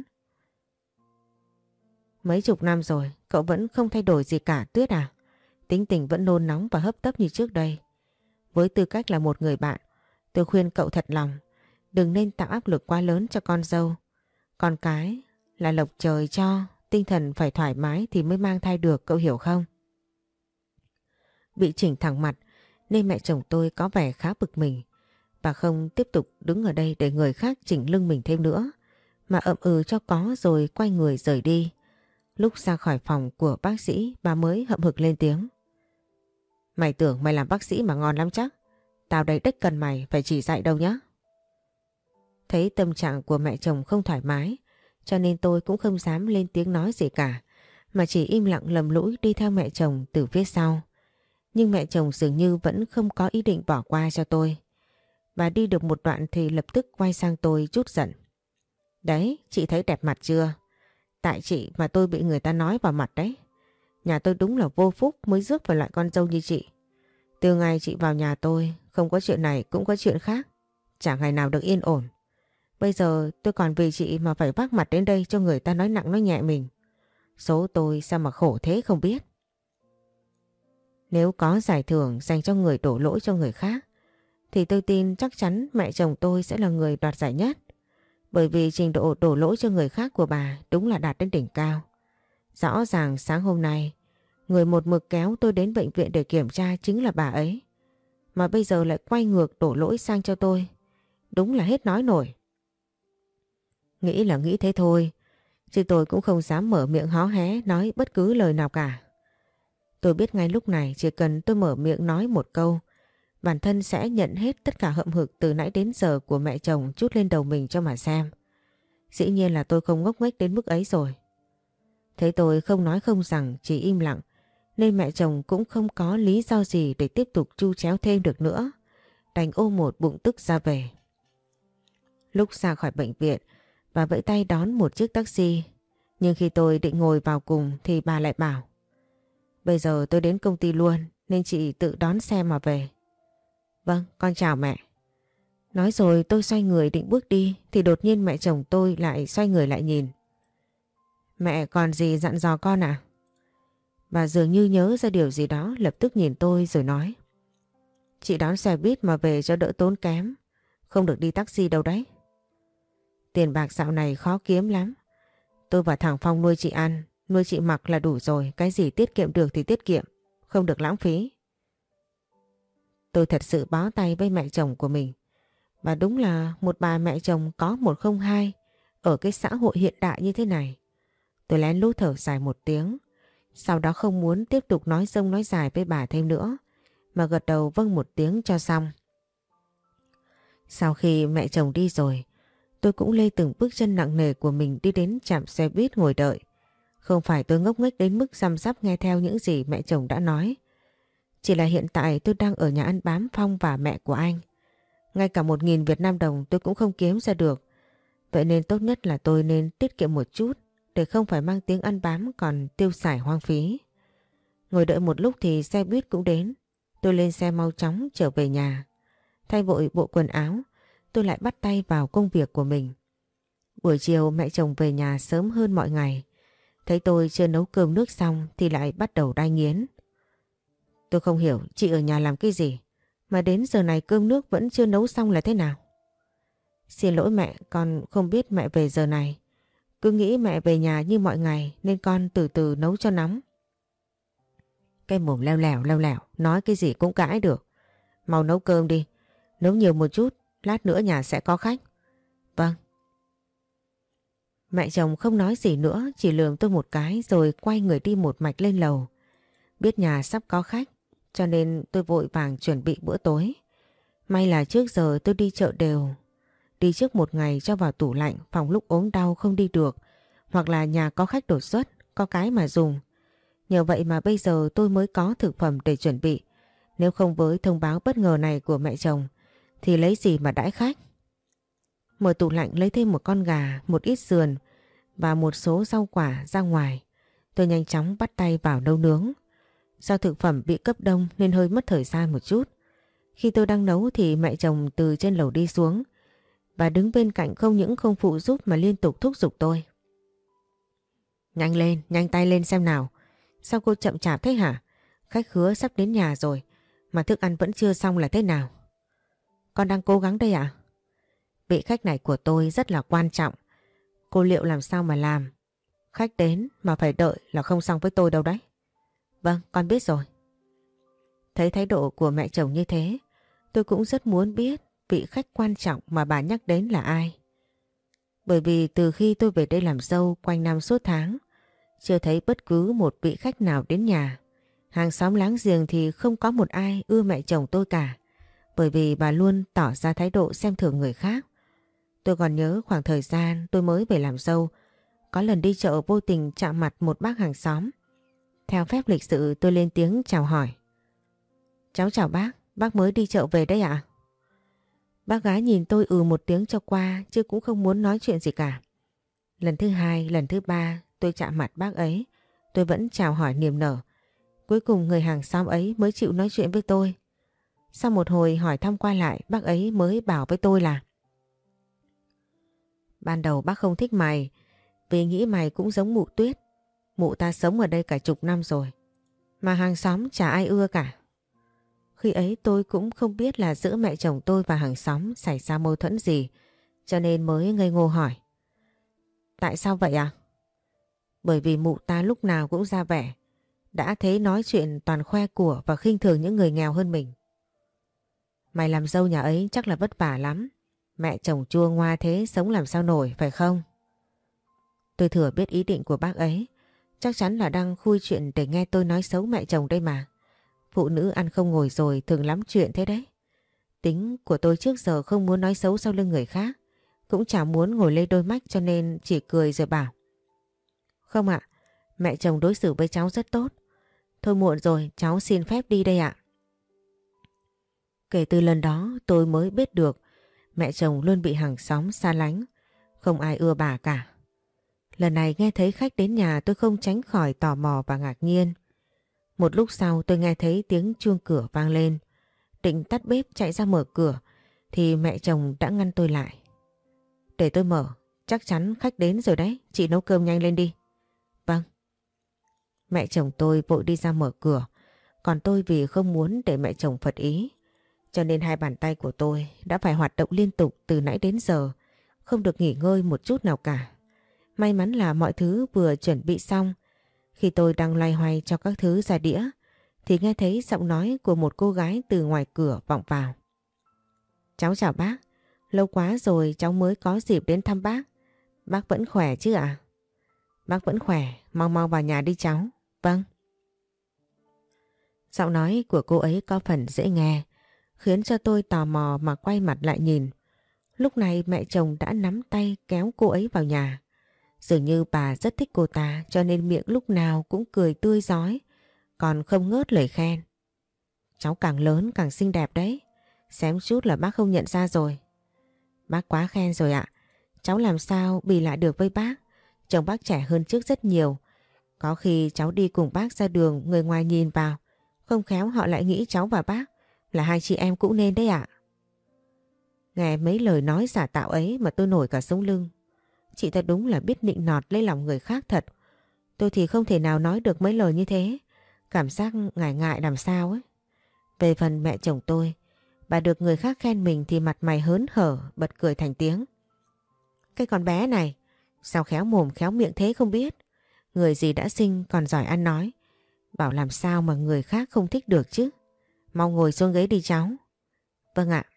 Mấy chục năm rồi cậu vẫn không thay đổi gì cả Tuyết à? Tính tình vẫn nôn nóng và hấp tấp như trước đây. Với tư cách là một người bạn, tôi khuyên cậu thật lòng, đừng nên tạo áp lực quá lớn cho con dâu. Con cái là lộc trời cho, tinh thần phải thoải mái thì mới mang thai được, cậu hiểu không? Bị chỉnh thẳng mặt nên mẹ chồng tôi có vẻ khá bực mình. Bà không tiếp tục đứng ở đây để người khác chỉnh lưng mình thêm nữa, mà ậm ừ cho có rồi quay người rời đi. Lúc ra khỏi phòng của bác sĩ, bà mới hậm hực lên tiếng. Mày tưởng mày làm bác sĩ mà ngon lắm chắc? Tao đây đếch cần mày phải chỉ dạy đâu nhá. Thấy tâm trạng của mẹ chồng không thoải mái, cho nên tôi cũng không dám lên tiếng nói gì cả, mà chỉ im lặng lầm lũi đi theo mẹ chồng từ phía sau. Nhưng mẹ chồng dường như vẫn không có ý định bỏ qua cho tôi. Bà đi được một đoạn thì lập tức quay sang tôi trút giận. Đấy, chị thấy đẹp mặt chưa? Tại chị mà tôi bị người ta nói vào mặt đấy. Nhà tôi đúng là vô phúc mới rước vào loại con dâu như chị. Từ ngày chị vào nhà tôi, không có chuyện này cũng có chuyện khác. Chả ngày nào được yên ổn. Bây giờ tôi còn vì chị mà phải vác mặt đến đây cho người ta nói nặng nói nhẹ mình. Số tôi sao mà khổ thế không biết. Nếu có giải thưởng dành cho người đổ lỗi cho người khác, thì tôi tin chắc chắn mẹ chồng tôi sẽ là người đoạt giải nhất. Bởi vì trình độ đổ lỗi cho người khác của bà đúng là đạt đến đỉnh cao. Rõ ràng sáng hôm nay, người một mực kéo tôi đến bệnh viện để kiểm tra chính là bà ấy. Mà bây giờ lại quay ngược đổ lỗi sang cho tôi. Đúng là hết nói nổi. Nghĩ là nghĩ thế thôi, chứ tôi cũng không dám mở miệng hó hé nói bất cứ lời nào cả. Tôi biết ngay lúc này chỉ cần tôi mở miệng nói một câu, bản thân sẽ nhận hết tất cả hậm hực từ nãy đến giờ của mẹ chồng trút lên đầu mình cho mà xem. Dĩ nhiên là tôi không ngốc nghếch đến mức ấy rồi. Thấy tôi không nói không rằng, chỉ im lặng, nên mẹ chồng cũng không có lý do gì để tiếp tục chu chéo thêm được nữa. Đành ôm một bụng tức ra về. Lúc ra khỏi bệnh viện, bà vẫy tay đón một chiếc taxi. Nhưng khi tôi định ngồi vào cùng thì bà lại bảo: Bây giờ tôi đến công ty luôn nên chị tự đón xe mà về. Vâng, con chào mẹ. Nói rồi tôi xoay người định bước đi thì đột nhiên mẹ chồng tôi lại xoay người lại nhìn. Mẹ còn gì dặn dò con à? Bà dường như nhớ ra điều gì đó, lập tức nhìn tôi rồi nói: Chị đón xe buýt mà về cho đỡ tốn kém, không được đi taxi đâu đấy. Tiền bạc dạo này khó kiếm lắm. Tôi và thằng Phong nuôi chị ăn, nuôi chị mặc là đủ rồi, cái gì tiết kiệm được thì tiết kiệm, không được lãng phí. Tôi thật sự bó tay với mẹ chồng của mình. Và đúng là một bà mẹ chồng có một không hai ở cái xã hội hiện đại như thế này. Tôi lén lút thở dài một tiếng, sau đó không muốn tiếp tục nói dông nói dài với bà thêm nữa, mà gật đầu vâng một tiếng cho xong. Sau khi mẹ chồng đi rồi, tôi cũng lê từng bước chân nặng nề của mình đi đến trạm xe buýt ngồi đợi. Không phải tôi ngốc nghếch đến mức răm rắp nghe theo những gì mẹ chồng đã nói. Chỉ là hiện tại tôi đang ở nhà ăn bám Phong và mẹ của anh. Ngay cả một nghìn Việt Nam đồng tôi cũng không kiếm ra được. Vậy nên tốt nhất là tôi nên tiết kiệm một chút để không phải mang tiếng ăn bám còn tiêu xài hoang phí. Ngồi đợi một lúc thì xe buýt cũng đến. Tôi lên xe mau chóng trở về nhà. Thay vội bộ quần áo, tôi lại bắt tay vào công việc của mình. Buổi chiều mẹ chồng về nhà sớm hơn mọi ngày. Thấy tôi chưa nấu cơm nước xong thì lại bắt đầu đay nghiến. Tôi không hiểu chị ở nhà làm cái gì mà đến giờ này cơm nước vẫn chưa nấu xong là thế nào. Xin lỗi mẹ, con không biết mẹ về giờ này. Cứ nghĩ mẹ về nhà như mọi ngày nên con từ từ nấu cho nóng. Cái mồm leo lẻo leo lẻo, nói cái gì cũng cãi được. Mau nấu cơm đi, nấu nhiều một chút, lát nữa nhà sẽ có khách. Vâng. Mẹ chồng không nói gì nữa, chỉ lườm tôi một cái rồi quay người đi một mạch lên lầu. Biết nhà sắp có khách, cho nên tôi vội vàng chuẩn bị bữa tối. May là trước giờ tôi đi chợ đều. Đi trước một ngày cho vào tủ lạnh, phòng lúc ốm đau không đi được. Hoặc là nhà có khách đột xuất, có cái mà dùng. Nhờ vậy mà bây giờ tôi mới có thực phẩm để chuẩn bị. Nếu không với thông báo bất ngờ này của mẹ chồng, thì lấy gì mà đãi khách. Mở tủ lạnh lấy thêm một con gà, một ít sườn và một số rau quả ra ngoài. Tôi nhanh chóng bắt tay vào nấu nướng. Do thực phẩm bị cấp đông nên hơi mất thời gian một chút. Khi tôi đang nấu thì mẹ chồng từ trên lầu đi xuống. Bà đứng bên cạnh không những không phụ giúp mà liên tục thúc giục tôi. Nhanh lên, nhanh tay lên xem nào. Sao cô chậm chạp thế hả? Khách khứa sắp đến nhà rồi mà thức ăn vẫn chưa xong là thế nào? Con đang cố gắng đây ạ. Vị khách này của tôi rất là quan trọng. Cô liệu làm sao mà làm? Khách đến mà phải đợi là không xong với tôi đâu đấy. Vâng, con biết rồi. Thấy thái độ của mẹ chồng như thế, tôi cũng rất muốn biết vị khách quan trọng mà bà nhắc đến là ai. Bởi vì từ khi tôi về đây làm dâu quanh năm suốt tháng, chưa thấy bất cứ một vị khách nào đến nhà. Hàng xóm láng giềng thì không có một ai ưa mẹ chồng tôi cả, bởi vì bà luôn tỏ ra thái độ xem thường người khác. Tôi còn nhớ khoảng thời gian tôi mới về làm dâu, có lần đi chợ vô tình chạm mặt một bác hàng xóm. Theo phép lịch sự tôi lên tiếng chào hỏi. Cháu chào bác, bác mới đi chợ về đấy ạ? Bác gái nhìn tôi ừ một tiếng cho qua chứ cũng không muốn nói chuyện gì cả. Lần thứ hai, lần thứ ba tôi chạm mặt bác ấy, tôi vẫn chào hỏi niềm nở. Cuối cùng người hàng xóm ấy mới chịu nói chuyện với tôi. Sau một hồi hỏi thăm qua lại, bác ấy mới bảo với tôi là: ban đầu bác không thích mày vì nghĩ mày cũng giống mụ Tuyết. Mụ ta sống ở đây cả chục năm rồi, mà hàng xóm chả ai ưa cả. Khi ấy tôi cũng không biết là giữa mẹ chồng tôi và hàng xóm xảy ra mâu thuẫn gì, cho nên mới ngây ngô hỏi: tại sao vậy à? Bởi vì mụ ta lúc nào cũng ra vẻ, đã thấy nói chuyện toàn khoe của và khinh thường những người nghèo hơn mình. Mày làm dâu nhà ấy chắc là vất vả lắm. Mẹ chồng chua ngoa thế sống làm sao nổi, phải không? Tôi thừa biết ý định của bác ấy. Chắc chắn là đang khui chuyện để nghe tôi nói xấu mẹ chồng đây mà. Phụ nữ ăn không ngồi rồi thường lắm chuyện thế đấy. Tính của tôi trước giờ không muốn nói xấu sau lưng người khác. Cũng chẳng muốn ngồi lê đôi mách, cho nên chỉ cười rồi bảo: không ạ, mẹ chồng đối xử với cháu rất tốt. Thôi muộn rồi, cháu xin phép đi đây ạ. Kể từ lần đó tôi mới biết được mẹ chồng luôn bị hàng xóm xa lánh, không ai ưa bà cả. Lần này nghe thấy khách đến nhà tôi không tránh khỏi tò mò và ngạc nhiên. Một lúc sau tôi nghe thấy tiếng chuông cửa vang lên. Định tắt bếp chạy ra mở cửa thì mẹ chồng đã ngăn tôi lại. Để tôi mở, chắc chắn khách đến rồi đấy, chị nấu cơm nhanh lên đi. Vâng. Mẹ chồng tôi vội đi ra mở cửa, còn tôi vì không muốn để mẹ chồng phật ý, cho nên hai bàn tay của tôi đã phải hoạt động liên tục từ nãy đến giờ, không được nghỉ ngơi một chút nào cả. May mắn là mọi thứ vừa chuẩn bị xong. Khi tôi đang loay hoay cho các thứ ra đĩa thì nghe thấy giọng nói của một cô gái từ ngoài cửa vọng vào. Cháu chào bác, lâu quá rồi cháu mới có dịp đến thăm bác. Bác vẫn khỏe chứ ạ? À? Bác vẫn khỏe, mau mau vào nhà đi cháu. Vâng. Giọng nói của cô ấy có phần dễ nghe, khiến cho tôi tò mò mà quay mặt lại nhìn. Lúc này mẹ chồng đã nắm tay kéo cô ấy vào nhà. Dường như bà rất thích cô ta, cho nên miệng lúc nào cũng cười tươi rói, còn không ngớt lời khen. Cháu càng lớn càng xinh đẹp đấy, xém chút là bác không nhận ra rồi. Bác quá khen rồi ạ, cháu làm sao bì lại được với bác. Chồng bác trẻ hơn trước rất nhiều. Có khi cháu đi cùng bác ra đường, người ngoài nhìn vào, không khéo họ lại nghĩ cháu và bác là hai chị em cũ nên đấy ạ. Nghe mấy lời nói giả tạo ấy mà tôi nổi cả sống lưng. Chị ta đúng là biết nịnh nọt lấy lòng người khác thật. Tôi thì không thể nào nói được mấy lời như thế. Cảm giác ngại ngại làm sao ấy. Về phần mẹ chồng tôi, bà được người khác khen mình thì mặt mày hớn hở, bật cười thành tiếng. Cái con bé này, sao khéo mồm khéo miệng thế không biết. Người gì đã sinh còn giỏi ăn nói. Bảo làm sao mà người khác không thích được chứ. Mau ngồi xuống ghế đi cháu. Vâng ạ.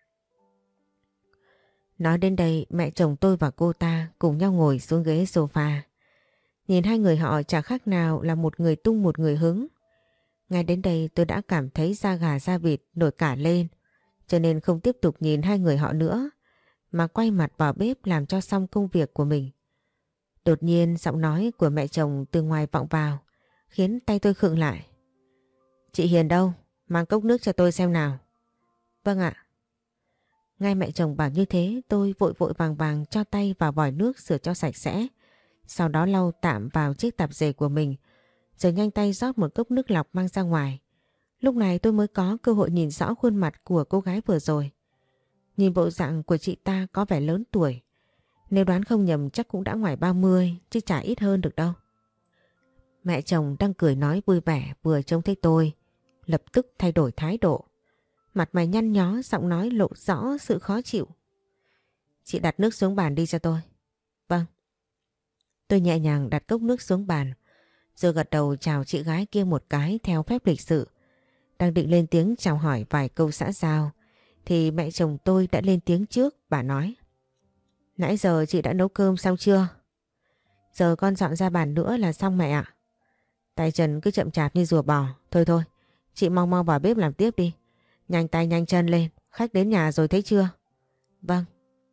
Nói đến đây mẹ chồng tôi và cô ta cùng nhau ngồi xuống ghế sofa. Nhìn hai người họ chẳng khác nào là một người tung một người hứng. Ngay đến đây tôi đã cảm thấy da gà da vịt nổi cả lên. Cho nên không tiếp tục nhìn hai người họ nữa, mà quay mặt vào bếp làm cho xong công việc của mình. Đột nhiên giọng nói của mẹ chồng từ ngoài vọng vào, khiến tay tôi khựng lại. Chị Hiền đâu? Mang cốc nước cho tôi xem nào. Vâng ạ. Ngay mẹ chồng bảo như thế, tôi vội vội vàng vàng cho tay vào vòi nước rửa cho sạch sẽ. Sau đó lau tạm vào chiếc tạp dề của mình, rồi nhanh tay rót một cốc nước lọc mang ra ngoài. Lúc này tôi mới có cơ hội nhìn rõ khuôn mặt của cô gái vừa rồi. Nhìn bộ dạng của chị ta có vẻ lớn tuổi. Nếu đoán không nhầm chắc cũng đã ngoài ba mươi, chứ chả ít hơn được đâu. Mẹ chồng đang cười nói vui vẻ vừa trông thấy tôi, lập tức thay đổi thái độ. Mặt mày nhăn nhó, giọng nói lộ rõ sự khó chịu. Chị đặt nước xuống bàn đi cho tôi. Vâng. Tôi nhẹ nhàng đặt cốc nước xuống bàn, rồi gật đầu chào chị gái kia một cái theo phép lịch sự. Đang định lên tiếng chào hỏi vài câu xã giao, thì mẹ chồng tôi đã lên tiếng trước, bà nói. Nãy giờ chị đã nấu cơm xong chưa? Giờ con dọn ra bàn nữa là xong mẹ ạ. Tay chân cứ chậm chạp như rùa bò. Thôi thôi, chị mau mau vào bếp làm tiếp đi. Nhanh tay nhanh chân lên, khách đến nhà rồi thấy chưa? Vâng.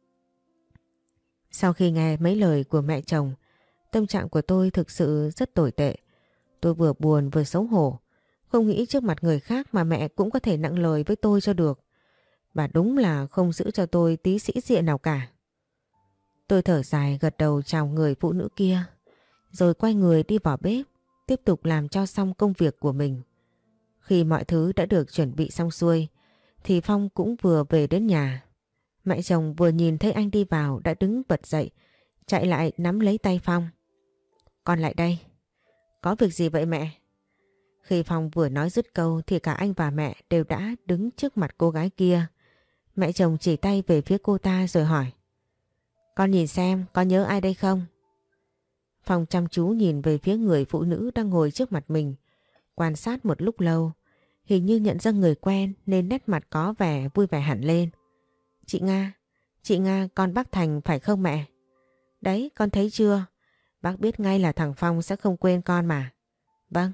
Sau khi nghe mấy lời của mẹ chồng, tâm trạng của tôi thực sự rất tồi tệ. Tôi vừa buồn vừa xấu hổ. Không nghĩ trước mặt người khác mà mẹ cũng có thể nặng lời với tôi cho được. Bà đúng là không giữ cho tôi tí sĩ diện nào cả. Tôi thở dài gật đầu chào người phụ nữ kia, rồi quay người đi vào bếp, tiếp tục làm cho xong công việc của mình. Khi mọi thứ đã được chuẩn bị xong xuôi, thì Phong cũng vừa về đến nhà. Mẹ chồng vừa nhìn thấy anh đi vào đã đứng bật dậy, chạy lại nắm lấy tay Phong. Con lại đây. Có việc gì vậy mẹ? Khi Phong vừa nói dứt câu thì cả anh và mẹ đều đã đứng trước mặt cô gái kia. Mẹ chồng chỉ tay về phía cô ta rồi hỏi. Con nhìn xem, có nhớ ai đây không? Phong chăm chú nhìn về phía người phụ nữ đang ngồi trước mặt mình, quan sát một lúc lâu, hình như nhận ra người quen nên nét mặt có vẻ vui vẻ hẳn lên. Chị Nga, chị Nga con bác Thành phải không mẹ? Đấy, con thấy chưa? Bác biết ngay là thằng Phong sẽ không quên con mà. Vâng.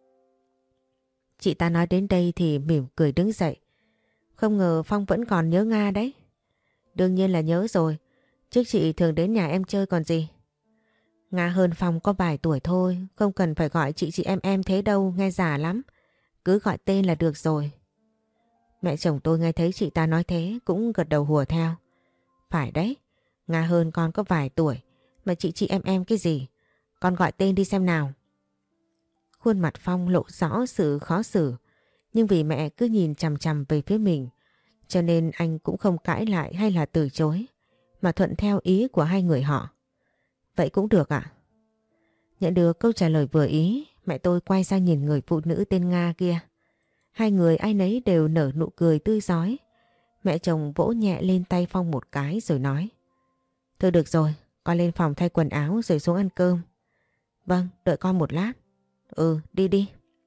Chị ta nói đến đây thì mỉm cười đứng dậy. Không ngờ Phong vẫn còn nhớ Nga đấy. Đương nhiên là nhớ rồi. Trước chị thường đến nhà em chơi còn gì. Nga hơn Phong có vài tuổi thôi, không cần phải gọi chị chị em em thế đâu, nghe già lắm. Cứ gọi tên là được rồi. Mẹ chồng tôi nghe thấy chị ta nói thế cũng gật đầu hùa theo. Phải đấy, Nga hơn con có vài tuổi, mà chị chị em em cái gì. Con gọi tên đi xem nào. Khuôn mặt Phong lộ rõ sự khó xử, nhưng vì mẹ cứ nhìn chằm chằm về phía mình, cho nên anh cũng không cãi lại hay là từ chối, mà thuận theo ý của hai người họ. Vậy cũng được ạ. Nhận được câu trả lời vừa ý, mẹ tôi quay sang nhìn người phụ nữ tên Nga kia. Hai người ai nấy đều nở nụ cười tươi rói. Mẹ chồng vỗ nhẹ lên tay Phong một cái rồi nói. Thôi được rồi, con lên phòng thay quần áo rồi xuống ăn cơm. Vâng, đợi con một lát. Ừ, đi đi.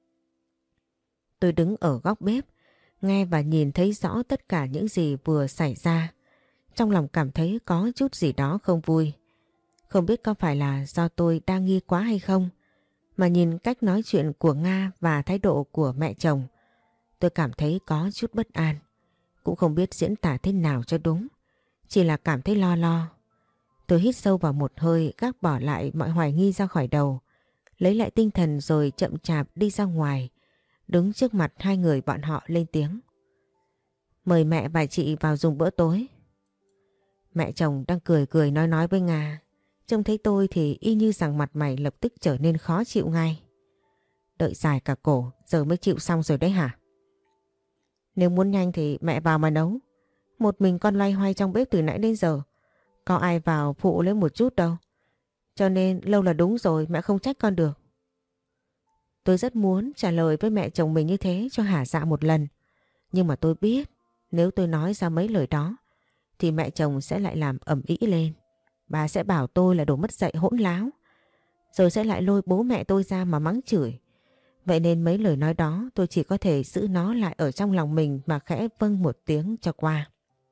Tôi đứng ở góc bếp, nghe và nhìn thấy rõ tất cả những gì vừa xảy ra. Trong lòng cảm thấy có chút gì đó không vui. Không biết có phải là do tôi đa nghi quá hay không, mà nhìn cách nói chuyện của Nga và thái độ của mẹ chồng, tôi cảm thấy có chút bất an. Cũng không biết diễn tả thế nào cho đúng, chỉ là cảm thấy lo lo. Tôi hít sâu vào một hơi, gác bỏ lại mọi hoài nghi ra khỏi đầu, lấy lại tinh thần rồi chậm chạp đi ra ngoài, đứng trước mặt hai người bọn họ lên tiếng. Mời mẹ và chị vào dùng bữa tối. Mẹ chồng đang cười cười nói nói với Nga. Trông thấy tôi thì y như rằng mặt mày lập tức trở nên khó chịu ngay. Đợi dài cả cổ, giờ mới chịu xong rồi đấy hả? Nếu muốn nhanh thì mẹ vào mà nấu. Một mình con loay hoay trong bếp từ nãy đến giờ. Có ai vào phụ lấy một chút đâu. Cho nên lâu là đúng rồi, mẹ không trách con được. Tôi rất muốn trả lời với mẹ chồng mình như thế cho hả dạ một lần. Nhưng mà tôi biết nếu tôi nói ra mấy lời đó thì mẹ chồng sẽ lại làm ầm ĩ lên. Bà sẽ bảo tôi là đồ mất dạy hỗn láo. Rồi sẽ lại lôi bố mẹ tôi ra mà mắng chửi. Vậy nên mấy lời nói đó tôi chỉ có thể giữ nó lại ở trong lòng mình mà khẽ vâng một tiếng cho qua.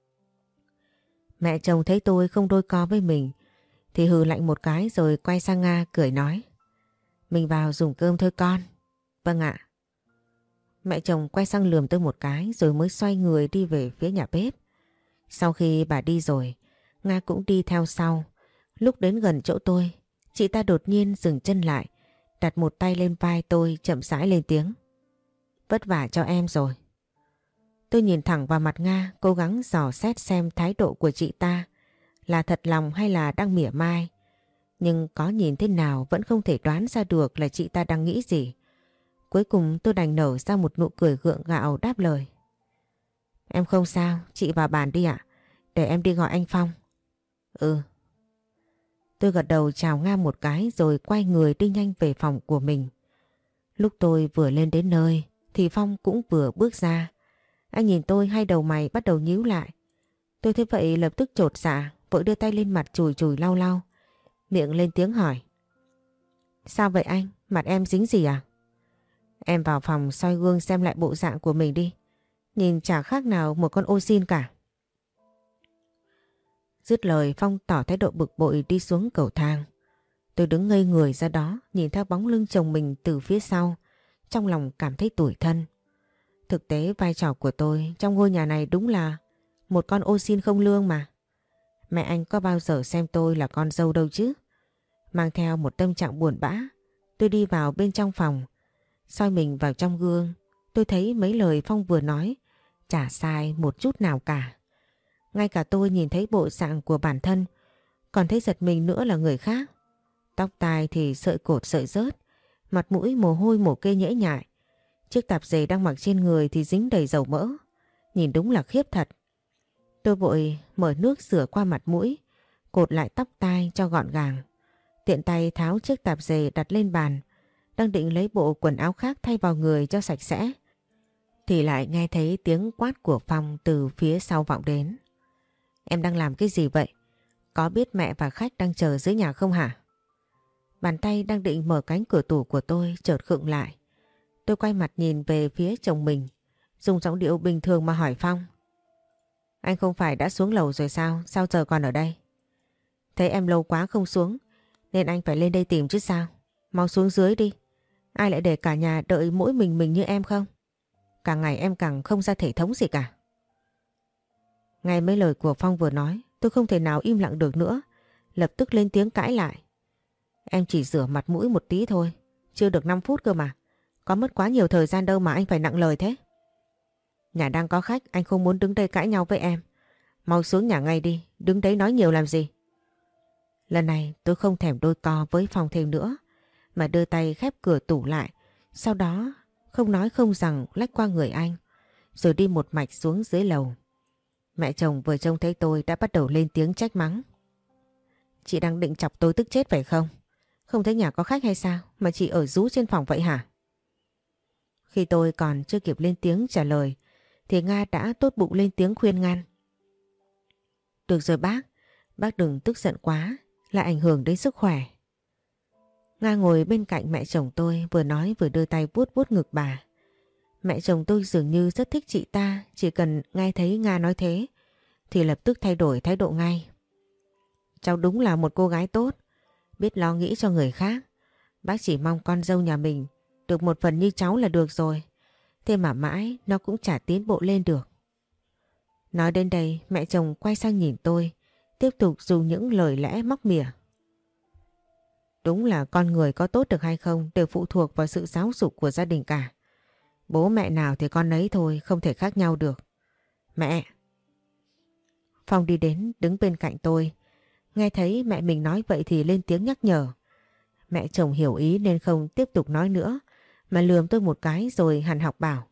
Mẹ chồng thấy tôi không đôi co với mình thì hừ lạnh một cái rồi quay sang Nga cười nói. Mình vào dùng cơm thôi con. Vâng ạ. Mẹ chồng quay sang lườm tôi một cái rồi mới xoay người đi về phía nhà bếp. Sau khi bà đi rồi, Nga cũng đi theo sau. Lúc đến gần chỗ tôi, chị ta đột nhiên dừng chân lại, đặt một tay lên vai tôi chậm rãi lên tiếng. Vất vả cho em rồi. Tôi nhìn thẳng vào mặt Nga, cố gắng dò xét xem thái độ của chị ta là thật lòng hay là đang mỉa mai. Nhưng có nhìn thế nào vẫn không thể đoán ra được là chị ta đang nghĩ gì. Cuối cùng tôi đành nở ra một nụ cười gượng gạo đáp lời. Em không sao, chị vào bàn đi ạ. Để em đi gọi anh Phong. Ừ. Tôi gật đầu chào Nga một cái rồi quay người đi nhanh về phòng của mình. Lúc tôi vừa lên đến nơi thì Phong cũng vừa bước ra. Anh nhìn tôi hai đầu mày bắt đầu nhíu lại. Tôi thấy vậy lập tức chột dạ, vội đưa tay lên mặt chùi chùi lau lau. Miệng lên tiếng hỏi. Sao vậy anh? Mặt em dính gì à? Em vào phòng soi gương xem lại bộ dạng của mình đi. Nhìn chả khác nào một con ô xin cả. Dứt lời Phong tỏ thái độ bực bội đi xuống cầu thang. Tôi đứng ngây người ra đó nhìn theo bóng lưng chồng mình từ phía sau. Trong lòng cảm thấy tủi thân. Thực tế vai trò của tôi trong ngôi nhà này đúng là một con ô xin không lương mà. Mẹ anh có bao giờ xem tôi là con dâu đâu chứ. Mang theo một tâm trạng buồn bã, tôi đi vào bên trong phòng. Soi mình vào trong gương, tôi thấy mấy lời Phong vừa nói chả sai một chút nào cả. Ngay cả tôi nhìn thấy bộ dạng của bản thân còn thấy giật mình nữa là người khác. Tóc tai thì sợi cột sợi rớt, mặt mũi mồ hôi mồ kê nhễ nhại. Chiếc tạp dề đang mặc trên người thì dính đầy dầu mỡ. Nhìn đúng là khiếp thật. Tôi vội mở nước rửa qua mặt mũi, cột lại tóc tai cho gọn gàng. Tiện tay tháo chiếc tạp dề đặt lên bàn, đang định lấy bộ quần áo khác thay vào người cho sạch sẽ, thì lại nghe thấy tiếng quát của Phong từ phía sau vọng đến. Em đang làm cái gì vậy? Có biết mẹ và khách đang chờ dưới nhà không hả? Bàn tay đang định mở cánh cửa tủ của tôi chợt khựng lại. Tôi quay mặt nhìn về phía chồng mình, dùng giọng điệu bình thường mà hỏi Phong. Anh không phải đã xuống lầu rồi sao? Sao giờ còn ở đây? Thấy em lâu quá không xuống nên anh phải lên đây tìm chứ sao? Mau xuống dưới đi. Ai lại để cả nhà đợi mỗi mình mình như em không? Càng ngày em càng không ra thể thống gì cả. Ngay mấy lời của Phong vừa nói, tôi không thể nào im lặng được nữa, lập tức lên tiếng cãi lại. Em chỉ rửa mặt mũi một tí thôi, chưa được năm phút cơ mà. Có mất quá nhiều thời gian đâu mà anh phải nặng lời thế. Nhà đang có khách, anh không muốn đứng đây cãi nhau với em. Mau xuống nhà ngay đi, đứng đấy nói nhiều làm gì. Lần này tôi không thèm đôi co với Phong thêm nữa, mà đưa tay khép cửa tủ lại. Sau đó không nói không rằng lách qua người anh, rồi đi một mạch xuống dưới lầu. Mẹ chồng vừa trông thấy tôi đã bắt đầu lên tiếng trách mắng. Chị đang định chọc tôi tức chết phải không? Không thấy nhà có khách hay sao mà chị ở rú trên phòng vậy hả? Khi tôi còn chưa kịp lên tiếng trả lời thì Nga đã tốt bụng lên tiếng khuyên ngăn. Được rồi bác, bác đừng tức giận quá, lại ảnh hưởng đến sức khỏe. Nga ngồi bên cạnh mẹ chồng tôi vừa nói vừa đưa tay vuốt vuốt ngực bà. Mẹ chồng tôi dường như rất thích chị ta, chỉ cần nghe thấy Nga nói thế thì lập tức thay đổi thái độ ngay. Cháu đúng là một cô gái tốt, biết lo nghĩ cho người khác. Bác chỉ mong con dâu nhà mình được một phần như cháu là được rồi. Thế mà mãi nó cũng chả tiến bộ lên được. Nói đến đây mẹ chồng quay sang nhìn tôi, tiếp tục dùng những lời lẽ móc mỉa. Đúng là con người có tốt được hay không đều phụ thuộc vào sự giáo dục của gia đình cả. Bố mẹ nào thì con nấy thôi, không thể khác nhau được. Mẹ! Phong đi đến đứng bên cạnh tôi. Nghe thấy mẹ mình nói vậy thì lên tiếng nhắc nhở. Mẹ chồng hiểu ý nên không tiếp tục nói nữa, mà lườm tôi một cái rồi hằn học bảo.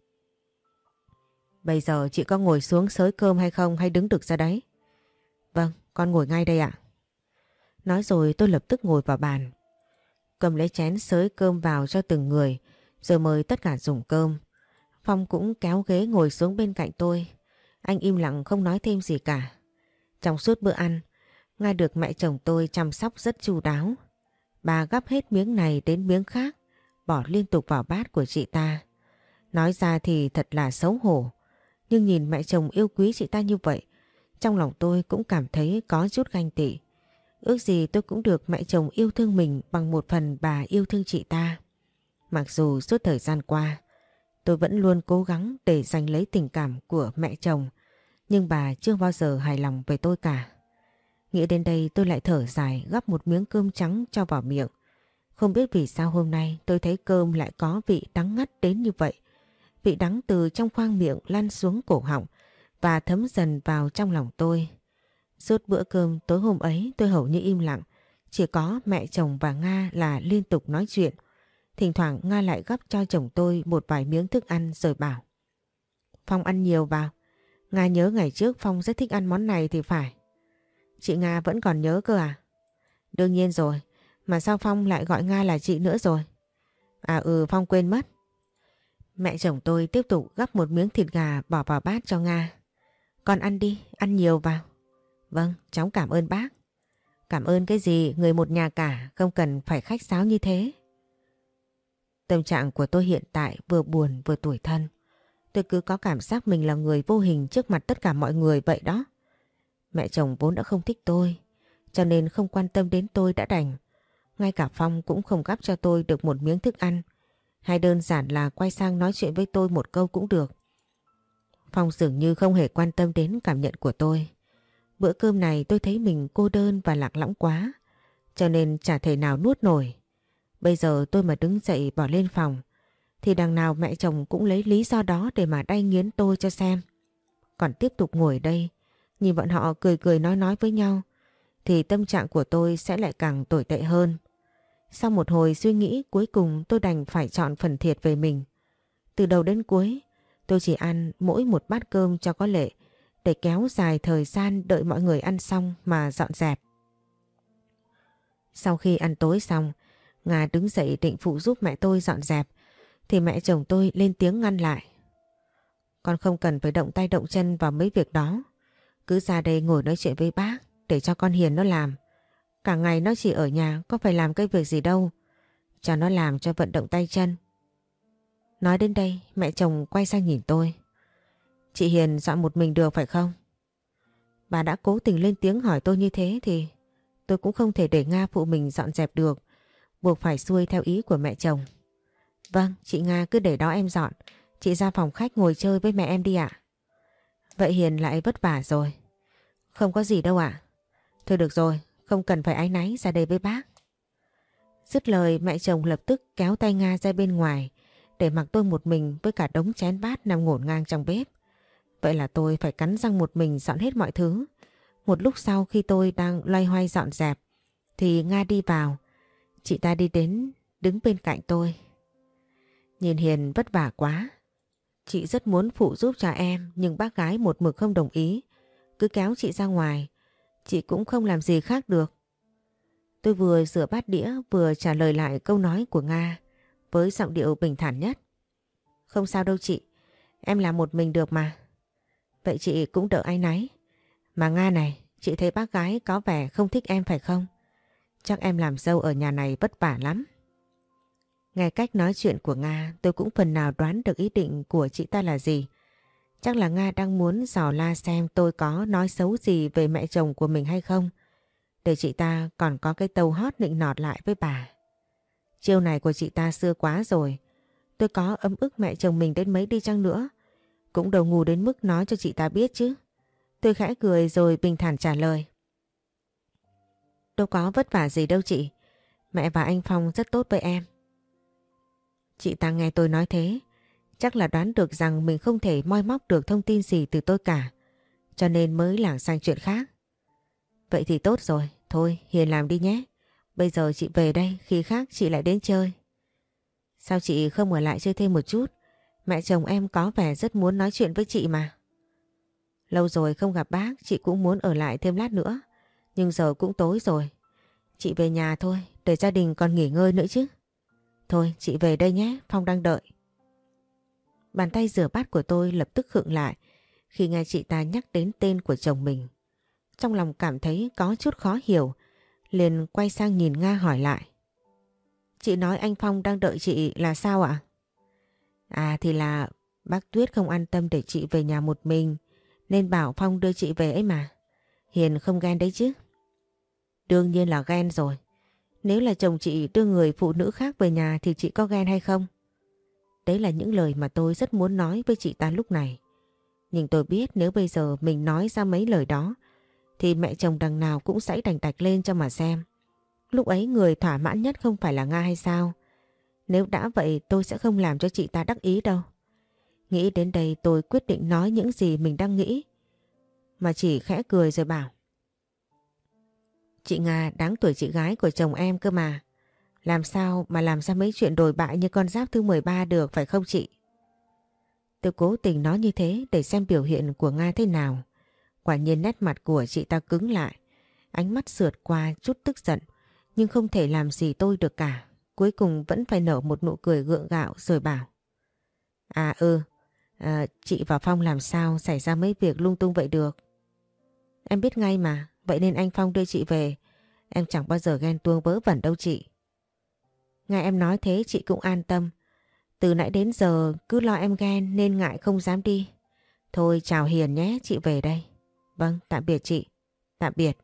Bây giờ chị có ngồi xuống xới cơm hay không, hay đứng được ra đấy? Vâng, con ngồi ngay đây ạ. Nói rồi tôi lập tức ngồi vào bàn, cầm lấy chén xới cơm vào cho từng người, rồi mời tất cả dùng cơm. Phong cũng kéo ghế ngồi xuống bên cạnh tôi. Anh im lặng không nói thêm gì cả. Trong suốt bữa ăn, Nga được mẹ chồng tôi chăm sóc rất chu đáo. Bà gắp hết miếng này đến miếng khác, bỏ liên tục vào bát của chị ta. Nói ra thì thật là xấu hổ, nhưng nhìn mẹ chồng yêu quý chị ta như vậy, trong lòng tôi cũng cảm thấy có chút ganh tị. Ước gì tôi cũng được mẹ chồng yêu thương mình bằng một phần bà yêu thương chị ta. Mặc dù suốt thời gian qua, tôi vẫn luôn cố gắng để giành lấy tình cảm của mẹ chồng, nhưng bà chưa bao giờ hài lòng về tôi cả. Nghĩ đến đây tôi lại thở dài gắp một miếng cơm trắng cho vào miệng. Không biết vì sao hôm nay tôi thấy cơm lại có vị đắng ngắt đến như vậy. Vị đắng từ trong khoang miệng lăn xuống cổ họng và thấm dần vào trong lòng tôi. Suốt bữa cơm tối hôm ấy tôi hầu như im lặng. Chỉ có mẹ chồng và Nga là liên tục nói chuyện. Thỉnh thoảng Nga lại gắp cho chồng tôi một vài miếng thức ăn rồi bảo. Phong ăn nhiều vào. Nga nhớ ngày trước Phong rất thích ăn món này thì phải. Chị Nga vẫn còn nhớ cơ à? Đương nhiên rồi. Mà sao Phong lại gọi Nga là chị nữa rồi? À ừ, Phong quên mất. Mẹ chồng tôi tiếp tục gắp một miếng thịt gà bỏ vào bát cho Nga. Con ăn đi, ăn nhiều vào. Vâng, cháu cảm ơn bác. Cảm ơn cái gì, người một nhà cả, không cần phải khách sáo như thế. Tâm trạng của tôi hiện tại vừa buồn vừa tủi thân. Tôi cứ có cảm giác mình là người vô hình trước mặt tất cả mọi người vậy đó. Mẹ chồng vốn đã không thích tôi, cho nên không quan tâm đến tôi đã đành. Ngay cả Phong cũng không gắp cho tôi được một miếng thức ăn, hay đơn giản là quay sang nói chuyện với tôi một câu cũng được. Phong dường như không hề quan tâm đến cảm nhận của tôi. Bữa cơm này tôi thấy mình cô đơn và lạc lõng quá, cho nên chả thể nào nuốt nổi. Bây giờ tôi mà đứng dậy bỏ lên phòng, thì đằng nào mẹ chồng cũng lấy lý do đó để mà đay nghiến tôi cho xem. Còn tiếp tục ngồi đây, nhìn bọn họ cười cười nói nói với nhau, thì tâm trạng của tôi sẽ lại càng tồi tệ hơn. Sau một hồi suy nghĩ, cuối cùng tôi đành phải chọn phần thiệt về mình. Từ đầu đến cuối, tôi chỉ ăn mỗi một bát cơm cho có lệ, để kéo dài thời gian đợi mọi người ăn xong mà dọn dẹp. Sau khi ăn tối xong, Nga đứng dậy định phụ giúp mẹ tôi dọn dẹp, thì mẹ chồng tôi lên tiếng ngăn lại. Con không cần phải động tay động chân vào mấy việc đó. Cứ ra đây ngồi nói chuyện với bác, để cho con Hiền nó làm. Cả ngày nó chỉ ở nhà, có phải làm cái việc gì đâu. Cho nó làm cho vận động tay chân. Nói đến đây, mẹ chồng quay sang nhìn tôi. Chị Hiền dọn một mình được phải không? Bà đã cố tình lên tiếng hỏi tôi như thế thì tôi cũng không thể để Nga phụ mình dọn dẹp được, buộc phải xuôi theo ý của mẹ chồng. Vâng, chị Nga cứ để đó em dọn. Chị ra phòng khách ngồi chơi với mẹ em đi ạ. Vậy Hiền lại vất vả rồi. Không có gì đâu ạ. Thôi được rồi, không cần phải áy náy, ra đây với bác. Dứt lời, mẹ chồng lập tức kéo tay Nga ra bên ngoài, để mặc tôi một mình với cả đống chén bát nằm ngổn ngang trong bếp. Vậy là tôi phải cắn răng một mình dọn hết mọi thứ. Một lúc sau, khi tôi đang loay hoay dọn dẹp thì Nga đi vào. Chị ta đi đến đứng bên cạnh tôi. Nhìn Hiền vất vả quá. Chị rất muốn phụ giúp cho em, nhưng bác gái một mực không đồng ý. Cứ kéo chị ra ngoài. Chị cũng không làm gì khác được. Tôi vừa rửa bát đĩa vừa trả lời lại câu nói của Nga với giọng điệu bình thản nhất. Không sao đâu chị, em làm một mình được mà. Vậy chị cũng đỡ áy náy. Mà Nga này, chị thấy bác gái có vẻ không thích em phải không? Chắc em làm dâu ở nhà này vất vả lắm. Nghe cách nói chuyện của Nga, tôi cũng phần nào đoán được ý định của chị ta là gì. Chắc là Nga đang muốn dò la xem tôi có nói xấu gì về mẹ chồng của mình hay không, để chị ta còn có cái tâu hót nịnh nọt lại với bà. Chiêu này của chị ta xưa quá rồi. Tôi có ấm ức mẹ chồng mình đến mấy đi chăng nữa, cũng đâu ngu đến mức nói cho chị ta biết chứ. Tôi khẽ cười rồi bình thản trả lời. Đâu có vất vả gì đâu chị. Mẹ và anh Phong rất tốt với em. Chị ta nghe tôi nói thế, chắc là đoán được rằng mình không thể moi móc được thông tin gì từ tôi cả, cho nên mới lảng sang chuyện khác. Vậy thì tốt rồi, thôi Hiền làm đi nhé. Bây giờ chị về đây, khi khác chị lại đến chơi. Sao chị không ở lại chơi thêm một chút? Mẹ chồng em có vẻ rất muốn nói chuyện với chị mà. Lâu rồi không gặp bác, chị cũng muốn ở lại thêm lát nữa. Nhưng giờ cũng tối rồi. Chị về nhà thôi, để gia đình còn nghỉ ngơi nữa chứ. Thôi chị về đây nhé, Phong đang đợi. Bàn tay rửa bát của tôi lập tức khựng lại khi nghe chị ta nhắc đến tên của chồng mình. Trong lòng cảm thấy có chút khó hiểu, liền quay sang nhìn Nga hỏi lại. Chị nói anh Phong đang đợi chị là sao ạ? À thì là bác Tuyết không an tâm để chị về nhà một mình, nên bảo Phong đưa chị về ấy mà. Hiền không ghen đấy chứ? Đương nhiên là ghen rồi. Nếu là chồng chị đưa người phụ nữ khác về nhà thì chị có ghen hay không? Đấy là những lời mà tôi rất muốn nói với chị ta lúc này. Nhưng tôi biết nếu bây giờ mình nói ra mấy lời đó thì mẹ chồng đằng nào cũng sẽ đành đạch lên cho mà xem. Lúc ấy người thỏa mãn nhất không phải là Nga hay sao? Nếu đã vậy tôi sẽ không làm cho chị ta đắc ý đâu. Nghĩ đến đây tôi quyết định nói những gì mình đang nghĩ, mà chỉ khẽ cười rồi bảo. Chị Nga đáng tuổi chị gái của chồng em cơ mà. Làm sao mà làm ra mấy chuyện đồi bại như con giáp thứ mười ba được phải không chị? Tôi cố tình nói như thế để xem biểu hiện của Nga thế nào. Quả nhiên nét mặt của chị ta cứng lại. Ánh mắt sượt qua chút tức giận, nhưng không thể làm gì tôi được cả. Cuối cùng vẫn phải nở một nụ cười gượng gạo rồi bảo. À ừ, à, chị và Phong làm sao xảy ra mấy việc lung tung vậy được? Em biết ngay mà, vậy nên anh Phong đưa chị về. Em chẳng bao giờ ghen tuông vớ vẩn đâu chị. Nghe em nói thế chị cũng an tâm. Từ nãy đến giờ cứ lo em ghen nên ngại không dám đi. Thôi chào Hiền nhé, chị về đây. Vâng, tạm biệt chị. Tạm biệt.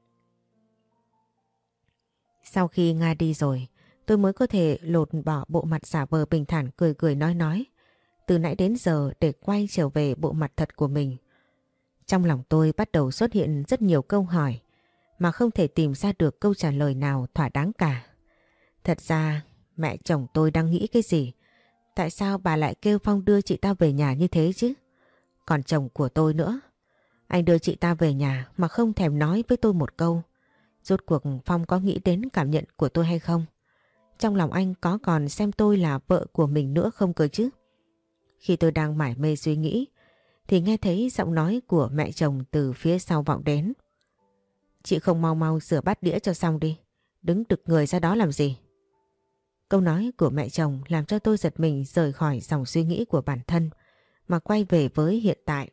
Sau khi Nga đi rồi, tôi mới có thể lột bỏ bộ mặt giả vờ bình thản cười cười nói nói từ nãy đến giờ để quay trở về bộ mặt thật của mình. Trong lòng tôi bắt đầu xuất hiện rất nhiều câu hỏi mà không thể tìm ra được câu trả lời nào thỏa đáng cả. Thật ra mẹ chồng tôi đang nghĩ cái gì? Tại sao bà lại kêu Phong đưa chị ta về nhà như thế chứ? Còn chồng của tôi nữa. Anh đưa chị ta về nhà mà không thèm nói với tôi một câu. Rốt cuộc Phong có nghĩ đến cảm nhận của tôi hay không? Trong lòng anh có còn xem tôi là vợ của mình nữa không cơ chứ? Khi tôi đang mải mê suy nghĩ thì nghe thấy giọng nói của mẹ chồng từ phía sau vọng đến. Chị không mau mau rửa bát đĩa cho xong đi. Đứng đực người ra đó làm gì? Câu nói của mẹ chồng làm cho tôi giật mình rời khỏi dòng suy nghĩ của bản thân mà quay về với hiện tại.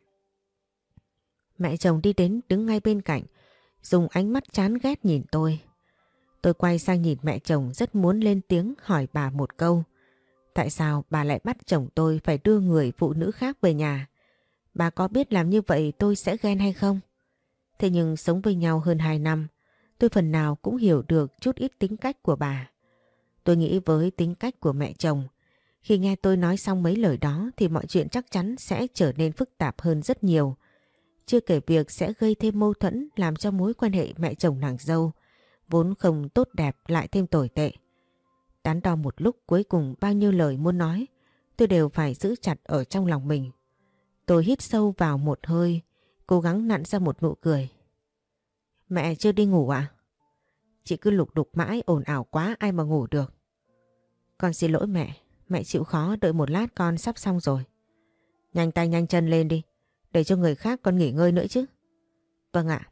Mẹ chồng đi đến đứng ngay bên cạnh, dùng ánh mắt chán ghét nhìn tôi. Tôi quay sang nhìn mẹ chồng rất muốn lên tiếng hỏi bà một câu. Tại sao bà lại bắt chồng tôi phải đưa người phụ nữ khác về nhà? Bà có biết làm như vậy tôi sẽ ghen hay không? Thế nhưng sống với nhau hơn hai năm, tôi phần nào cũng hiểu được chút ít tính cách của bà. Tôi nghĩ với tính cách của mẹ chồng, khi nghe tôi nói xong mấy lời đó thì mọi chuyện chắc chắn sẽ trở nên phức tạp hơn rất nhiều. Chưa kể việc sẽ gây thêm mâu thuẫn làm cho mối quan hệ mẹ chồng nàng dâu vốn không tốt đẹp lại thêm tồi tệ. Đắn đo một lúc cuối cùng bao nhiêu lời muốn nói, tôi đều phải giữ chặt ở trong lòng mình. Tôi hít sâu vào một hơi, cố gắng nặn ra một nụ cười. Mẹ chưa đi ngủ à? Chị cứ lục đục mãi ồn ào quá ai mà ngủ được. Con xin lỗi mẹ, mẹ chịu khó đợi một lát con sắp xong rồi. Nhanh tay nhanh chân lên đi, để cho người khác con nghỉ ngơi nữa chứ. Vâng ạ.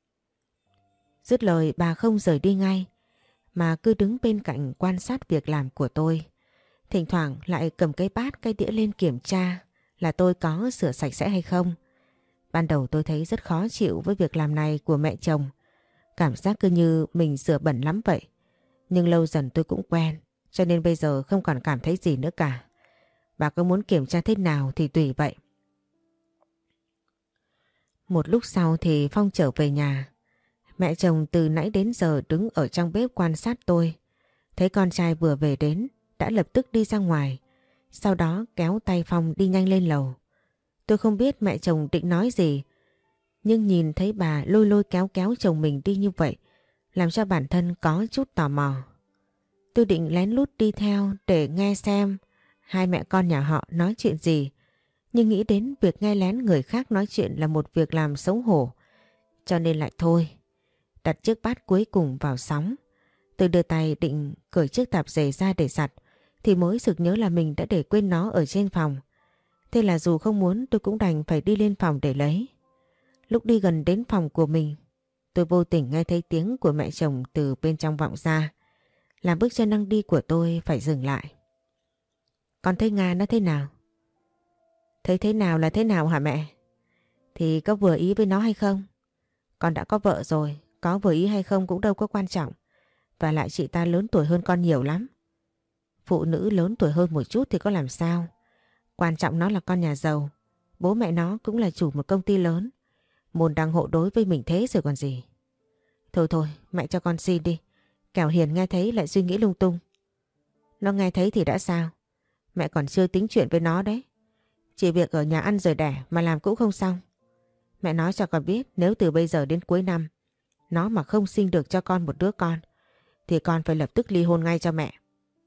Dứt lời bà không rời đi ngay, mà cứ đứng bên cạnh quan sát việc làm của tôi. Thỉnh thoảng lại cầm cái bát cái đĩa lên kiểm tra là tôi có rửa sạch sẽ hay không. Ban đầu tôi thấy rất khó chịu với việc làm này của mẹ chồng. Cảm giác cứ như mình rửa bẩn lắm vậy. Nhưng lâu dần tôi cũng quen, cho nên bây giờ không còn cảm thấy gì nữa cả. Bà có muốn kiểm tra thế nào thì tùy vậy. Một lúc sau thì Phong trở về nhà. Mẹ chồng từ nãy đến giờ đứng ở trong bếp quan sát tôi. Thấy con trai vừa về đến, đã lập tức đi ra ngoài. Sau đó kéo tay Phong đi nhanh lên lầu. Tôi không biết mẹ chồng định nói gì, nhưng nhìn thấy bà lôi lôi kéo kéo chồng mình đi như vậy, làm cho bản thân có chút tò mò. Tôi định lén lút đi theo để nghe xem hai mẹ con nhà họ nói chuyện gì. Nhưng nghĩ đến việc nghe lén người khác nói chuyện là một việc làm xấu hổ, cho nên lại thôi. Đặt chiếc bát cuối cùng vào sóng. Tôi đưa tay định cởi chiếc tạp dề ra để giặt, thì mới sực nhớ là mình đã để quên nó ở trên phòng. Thế là dù không muốn tôi cũng đành phải đi lên phòng để lấy. Lúc đi gần đến phòng của mình, tôi vô tình nghe thấy tiếng của mẹ chồng từ bên trong vọng ra, làm bước chân đang đi của tôi phải dừng lại. Con thấy Nga nó thế nào? Thấy thế nào là thế nào hả mẹ? Thì có vừa ý với nó hay không? Con đã có vợ rồi, có vừa ý hay không cũng đâu có quan trọng. Và lại chị ta lớn tuổi hơn con nhiều lắm. Phụ nữ lớn tuổi hơn một chút thì có làm sao? Quan trọng nó là con nhà giàu. Bố mẹ nó cũng là chủ một công ty lớn. Môn đăng hộ đối với mình thế rồi còn gì. Thôi thôi, mẹ cho con xin đi. Kẻo Hiền nghe thấy lại suy nghĩ lung tung. Nó nghe thấy thì đã sao? Mẹ còn chưa tính chuyện với nó đấy. Chỉ việc ở nhà ăn rồi đẻ mà làm cũng không xong. Mẹ nói cho con biết nếu từ bây giờ đến cuối năm nó mà không sinh được cho con một đứa con thì con phải lập tức ly hôn ngay cho mẹ.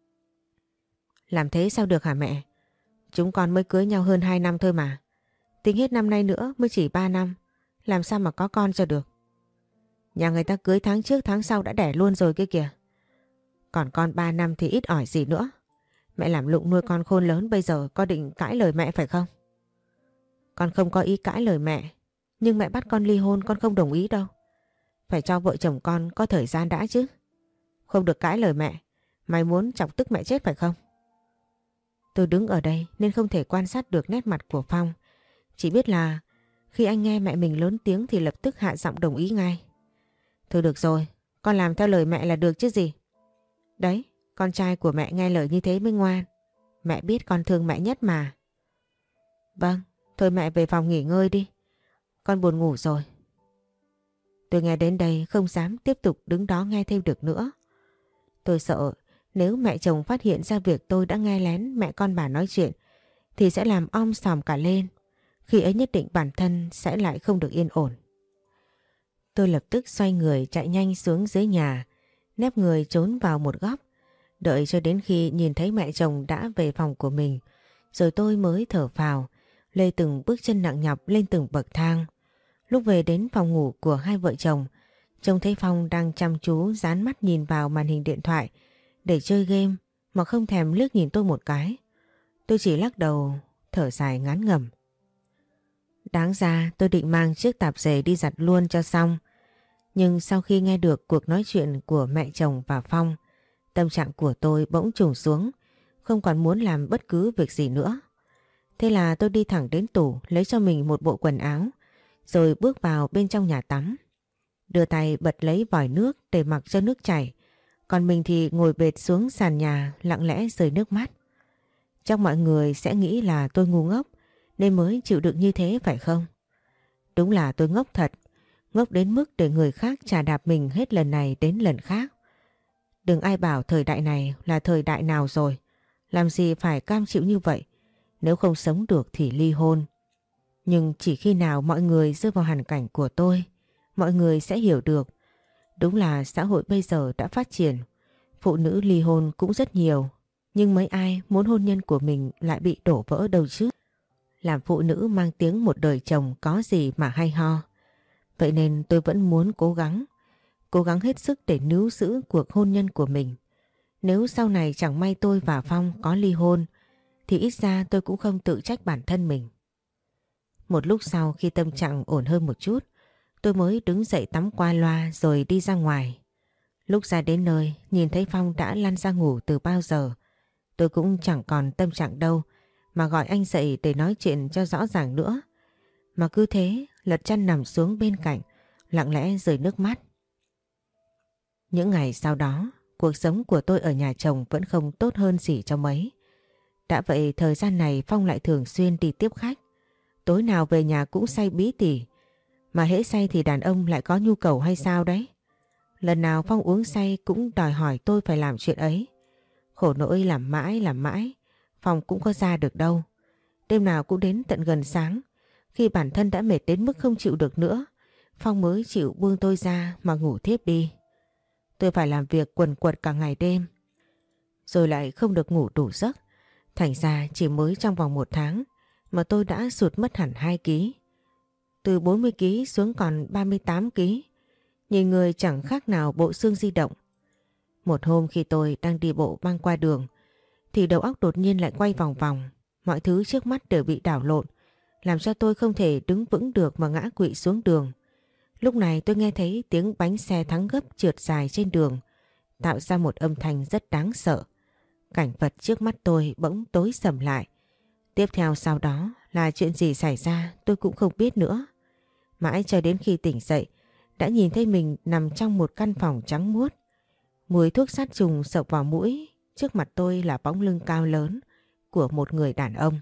Làm thế sao được hả mẹ? Chúng con mới cưới nhau hơn hai năm thôi mà. Tính hết năm nay nữa mới chỉ ba năm. Làm sao mà có con cho được? Nhà người ta cưới tháng trước tháng sau đã đẻ luôn rồi kia kìa. Còn con ba năm thì ít ỏi gì nữa. Mẹ làm lụng nuôi con khôn lớn bây giờ có định cãi lời mẹ phải không? Con không có ý cãi lời mẹ. Nhưng mẹ bắt con ly hôn con không đồng ý đâu. Phải cho vợ chồng con có thời gian đã chứ. Không được cãi lời mẹ. Mày muốn chọc tức mẹ chết phải không? Tôi đứng ở đây nên không thể quan sát được nét mặt của Phong. Chỉ biết là khi anh nghe mẹ mình lớn tiếng thì lập tức hạ giọng đồng ý ngay. Thôi được rồi, con làm theo lời mẹ là được chứ gì. Đấy, con trai của mẹ nghe lời như thế mới ngoan. Mẹ biết con thương mẹ nhất mà. Vâng, thôi mẹ về phòng nghỉ ngơi đi. Con buồn ngủ rồi. Tôi nghe đến đây không dám tiếp tục đứng đó nghe thêm được nữa. Tôi sợ nếu mẹ chồng phát hiện ra việc tôi đã nghe lén mẹ con bà nói chuyện thì sẽ làm om sòm cả lên. Khi ấy nhất định bản thân sẽ lại không được yên ổn. Tôi lập tức xoay người chạy nhanh xuống dưới nhà, nép người trốn vào một góc Đợi cho đến khi nhìn thấy mẹ chồng đã về phòng của mình, rồi tôi mới thở phào, lê từng bước chân nặng nhọc lên từng bậc thang. Lúc về đến phòng ngủ của hai vợ chồng, trông thấy Phong đang chăm chú dán mắt nhìn vào màn hình điện thoại để chơi game mà không thèm liếc nhìn tôi một cái. Tôi chỉ lắc đầu, thở dài ngán ngẩm. Đáng ra tôi định mang chiếc tạp dề đi giặt luôn cho xong. Nhưng sau khi nghe được cuộc nói chuyện của mẹ chồng và Phong, tâm trạng của tôi bỗng trùng xuống, không còn muốn làm bất cứ việc gì nữa. Thế là tôi đi thẳng đến tủ lấy cho mình một bộ quần áo, rồi bước vào bên trong nhà tắm. Đưa tay bật lấy vòi nước để mặc cho nước chảy, còn mình thì ngồi bệt xuống sàn nhà lặng lẽ rơi nước mắt. Chắc mọi người sẽ nghĩ là tôi ngu ngốc nên mới chịu đựng như thế phải không? Đúng là tôi ngốc thật, ngốc đến mức để người khác chà đạp mình hết lần này đến lần khác. Đừng ai bảo thời đại này là thời đại nào rồi, làm gì phải cam chịu như vậy, nếu không sống được thì ly hôn. Nhưng chỉ khi nào mọi người rơi vào hoàn cảnh của tôi, mọi người sẽ hiểu được. Đúng là xã hội bây giờ đã phát triển, phụ nữ ly hôn cũng rất nhiều, nhưng mấy ai muốn hôn nhân của mình lại bị đổ vỡ đâu chứ. Làm phụ nữ mang tiếng một đời chồng có gì mà hay ho. Vậy nên tôi vẫn muốn cố gắng, cố gắng hết sức để níu giữ cuộc hôn nhân của mình. Nếu sau này chẳng may tôi và Phong có ly hôn, thì ít ra tôi cũng không tự trách bản thân mình. Một lúc sau khi tâm trạng ổn hơn một chút, tôi mới đứng dậy tắm qua loa rồi đi ra ngoài. Lúc ra đến nơi, nhìn thấy Phong đã lăn ra ngủ từ bao giờ. Tôi cũng chẳng còn tâm trạng đâu mà gọi anh dậy để nói chuyện cho rõ ràng nữa. Mà cứ thế lật chăn nằm xuống bên cạnh, lặng lẽ rơi nước mắt. Những ngày sau đó, cuộc sống của tôi ở nhà chồng vẫn không tốt hơn gì cho mấy. Đã vậy thời gian này Phong lại thường xuyên đi tiếp khách. Tối nào về nhà cũng say bí tỉ. Mà hễ say thì đàn ông lại có nhu cầu hay sao đấy. Lần nào Phong uống say cũng đòi hỏi tôi phải làm chuyện ấy. Khổ nỗi làm mãi làm mãi, Phong cũng có ra được đâu. Đêm nào cũng đến tận gần sáng, khi bản thân đã mệt đến mức không chịu được nữa, Phong mới chịu buông tôi ra mà ngủ thiếp đi. Tôi phải làm việc quần quật cả ngày đêm, rồi lại không được ngủ đủ giấc. Thành ra chỉ mới trong vòng một tháng mà tôi đã sụt mất hẳn hai ký. Từ bốn mươi ký xuống còn ba mươi tám ký. Nhìn người chẳng khác nào bộ xương di động. Một hôm khi tôi đang đi bộ băng qua đường, thì đầu óc đột nhiên lại quay vòng vòng. Mọi thứ trước mắt đều bị đảo lộn, làm cho tôi không thể đứng vững được mà ngã quỵ xuống đường. Lúc này tôi nghe thấy tiếng bánh xe thắng gấp trượt dài trên đường, tạo ra một âm thanh rất đáng sợ. Cảnh vật trước mắt tôi bỗng tối sầm lại. Tiếp theo sau đó là chuyện gì xảy ra tôi cũng không biết nữa. Mãi cho đến khi tỉnh dậy, đã nhìn thấy mình nằm trong một căn phòng trắng muốt. Mùi thuốc sát trùng sộc vào mũi, trước mặt tôi là bóng lưng cao lớn của một người đàn ông.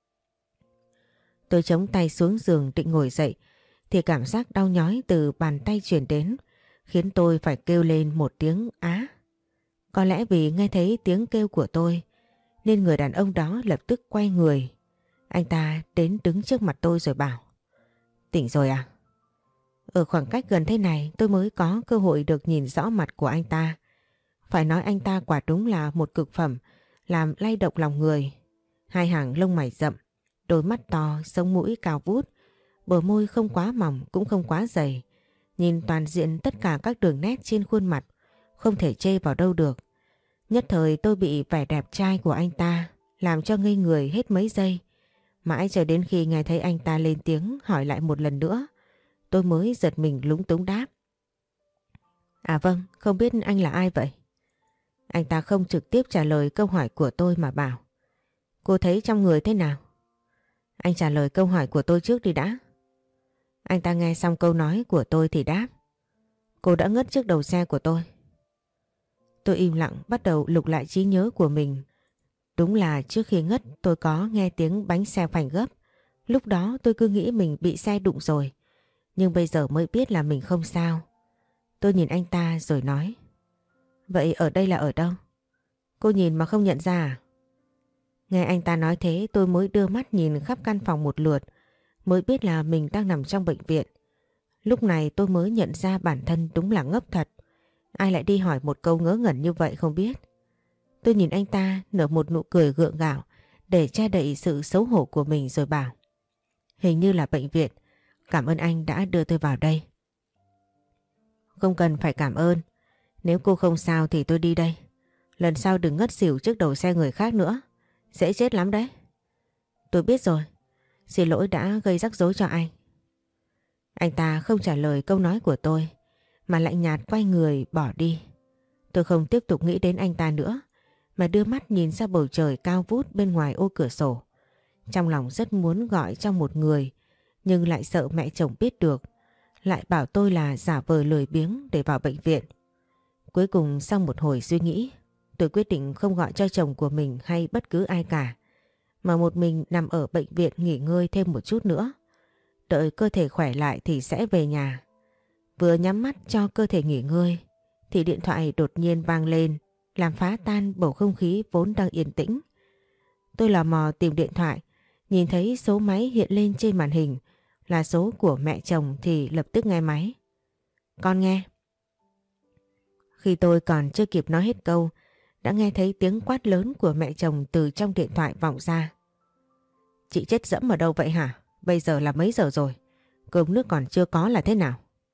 Tôi chống tay xuống giường định ngồi dậy, thì cảm giác đau nhói từ bàn tay truyền đến, khiến tôi phải kêu lên một tiếng á. Có lẽ vì nghe thấy tiếng kêu của tôi, nên người đàn ông đó lập tức quay người. Anh ta đến đứng trước mặt tôi rồi bảo: Tỉnh rồi à? Ở khoảng cách gần thế này tôi mới có cơ hội được nhìn rõ mặt của anh ta. Phải nói anh ta quả đúng là một cực phẩm, làm lay động lòng người. Hai hàng lông mày rậm, đôi mắt to, sống mũi cao vút, bờ môi không quá mỏng cũng không quá dày. Nhìn toàn diện tất cả các đường nét trên khuôn mặt, không thể chê vào đâu được. Nhất thời tôi bị vẻ đẹp trai của anh ta làm cho ngây người hết mấy giây. Mãi cho đến khi nghe thấy anh ta lên tiếng hỏi lại một lần nữa, tôi mới giật mình lúng túng đáp: À vâng, không biết anh là ai vậy? Anh ta không trực tiếp trả lời câu hỏi của tôi mà bảo: Cô thấy trong người thế nào? Anh trả lời câu hỏi của tôi trước đi đã. Anh ta nghe xong câu nói của tôi thì đáp: Cô đã ngất trước đầu xe của tôi. Tôi im lặng bắt đầu lục lại trí nhớ của mình. Đúng là trước khi ngất tôi có nghe tiếng bánh xe phanh gấp. Lúc đó tôi cứ nghĩ mình bị xe đụng rồi, nhưng bây giờ mới biết là mình không sao. Tôi nhìn anh ta rồi nói: Vậy ở đây là ở đâu? Cô nhìn mà không nhận ra à? Nghe anh ta nói thế tôi mới đưa mắt nhìn khắp căn phòng một lượt, mới biết là mình đang nằm trong bệnh viện. Lúc này tôi mới nhận ra bản thân đúng là ngốc thật. Ai lại đi hỏi một câu ngớ ngẩn như vậy không biết. Tôi nhìn anh ta nở một nụ cười gượng gạo để che đậy sự xấu hổ của mình rồi bảo. Hình như là bệnh viện. Cảm ơn anh đã đưa tôi vào đây. Không cần phải cảm ơn. Nếu cô không sao thì tôi đi đây. Lần sau đừng ngất xỉu trước đầu xe người khác nữa. Dễ chết lắm đấy. Tôi biết rồi. Xin lỗi đã gây rắc rối cho anh. Anh ta không trả lời câu nói của tôi mà lạnh nhạt quay người bỏ đi. Tôi không tiếp tục nghĩ đến anh ta nữa mà đưa mắt nhìn ra bầu trời cao vút bên ngoài ô cửa sổ. Trong lòng rất muốn gọi cho một người nhưng lại sợ mẹ chồng biết được, lại bảo tôi là giả vờ lười biếng để vào bệnh viện. Cuối cùng sau một hồi suy nghĩ, tôi quyết định không gọi cho chồng của mình hay bất cứ ai cả, mà một mình nằm ở bệnh viện nghỉ ngơi thêm một chút nữa. Đợi cơ thể khỏe lại thì sẽ về nhà. Vừa nhắm mắt cho cơ thể nghỉ ngơi thì điện thoại đột nhiên vang lên, làm phá tan bầu không khí vốn đang yên tĩnh. Tôi lò mò tìm điện thoại, nhìn thấy số máy hiện lên trên màn hình là số của mẹ chồng thì lập tức nghe máy. Con nghe. Khi tôi còn chưa kịp nói hết câu, đã nghe thấy tiếng quát lớn của mẹ chồng từ trong điện thoại vọng ra. Chị chết dẫm ở đâu vậy hả? Bây giờ là mấy giờ rồi? Cơm nước còn chưa có là thế nào?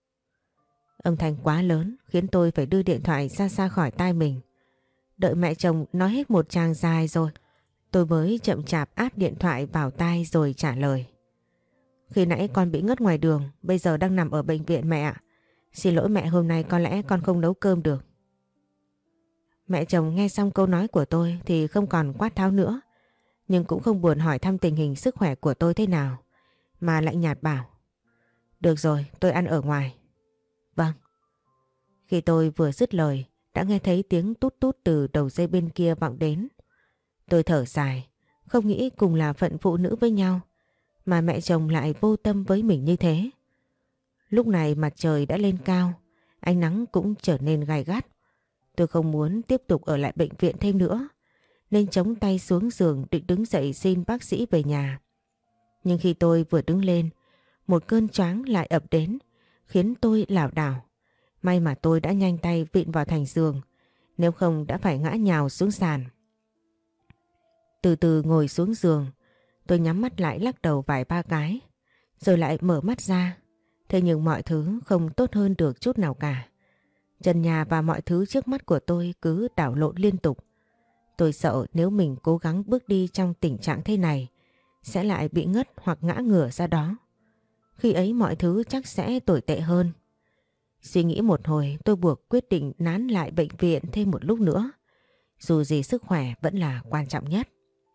Âm thanh quá lớn khiến tôi phải đưa điện thoại ra xa khỏi tai mình. Đợi mẹ chồng nói hết một tràng dài rồi, tôi mới chậm chạp áp điện thoại vào tai rồi trả lời. Khi nãy con bị ngất ngoài đường, bây giờ đang nằm ở bệnh viện mẹ ạ. Xin lỗi mẹ, hôm nay có lẽ con không nấu cơm được. Mẹ chồng nghe xong câu nói của tôi thì không còn quát tháo nữa, nhưng cũng không buồn hỏi thăm tình hình sức khỏe của tôi thế nào, mà lạnh nhạt bảo. Được rồi, tôi ăn ở ngoài. Vâng. Khi tôi vừa dứt lời, đã nghe thấy tiếng tút tút từ đầu dây bên kia vọng đến. Tôi thở dài, không nghĩ cùng là phận phụ nữ với nhau, mà mẹ chồng lại vô tâm với mình như thế. Lúc này mặt trời đã lên cao, ánh nắng cũng trở nên gay gắt. Tôi không muốn tiếp tục ở lại bệnh viện thêm nữa, nên chống tay xuống giường định đứng dậy xin bác sĩ về nhà. Nhưng khi tôi vừa đứng lên, một cơn choáng lại ập đến, khiến tôi lảo đảo. May mà tôi đã nhanh tay vịn vào thành giường, nếu không đã phải ngã nhào xuống sàn. Từ từ ngồi xuống giường, tôi nhắm mắt lại lắc đầu vài ba cái, rồi lại mở mắt ra. Thế nhưng mọi thứ không tốt hơn được chút nào cả. Trần nhà và mọi thứ trước mắt của tôi cứ đảo lộn liên tục. Tôi sợ nếu mình cố gắng bước đi trong tình trạng thế này, sẽ lại bị ngất hoặc ngã ngửa ra đó. Khi ấy mọi thứ chắc sẽ tồi tệ hơn. Suy nghĩ một hồi, tôi buộc quyết định nán lại bệnh viện thêm một lúc nữa. Dù gì sức khỏe vẫn là quan trọng nhất.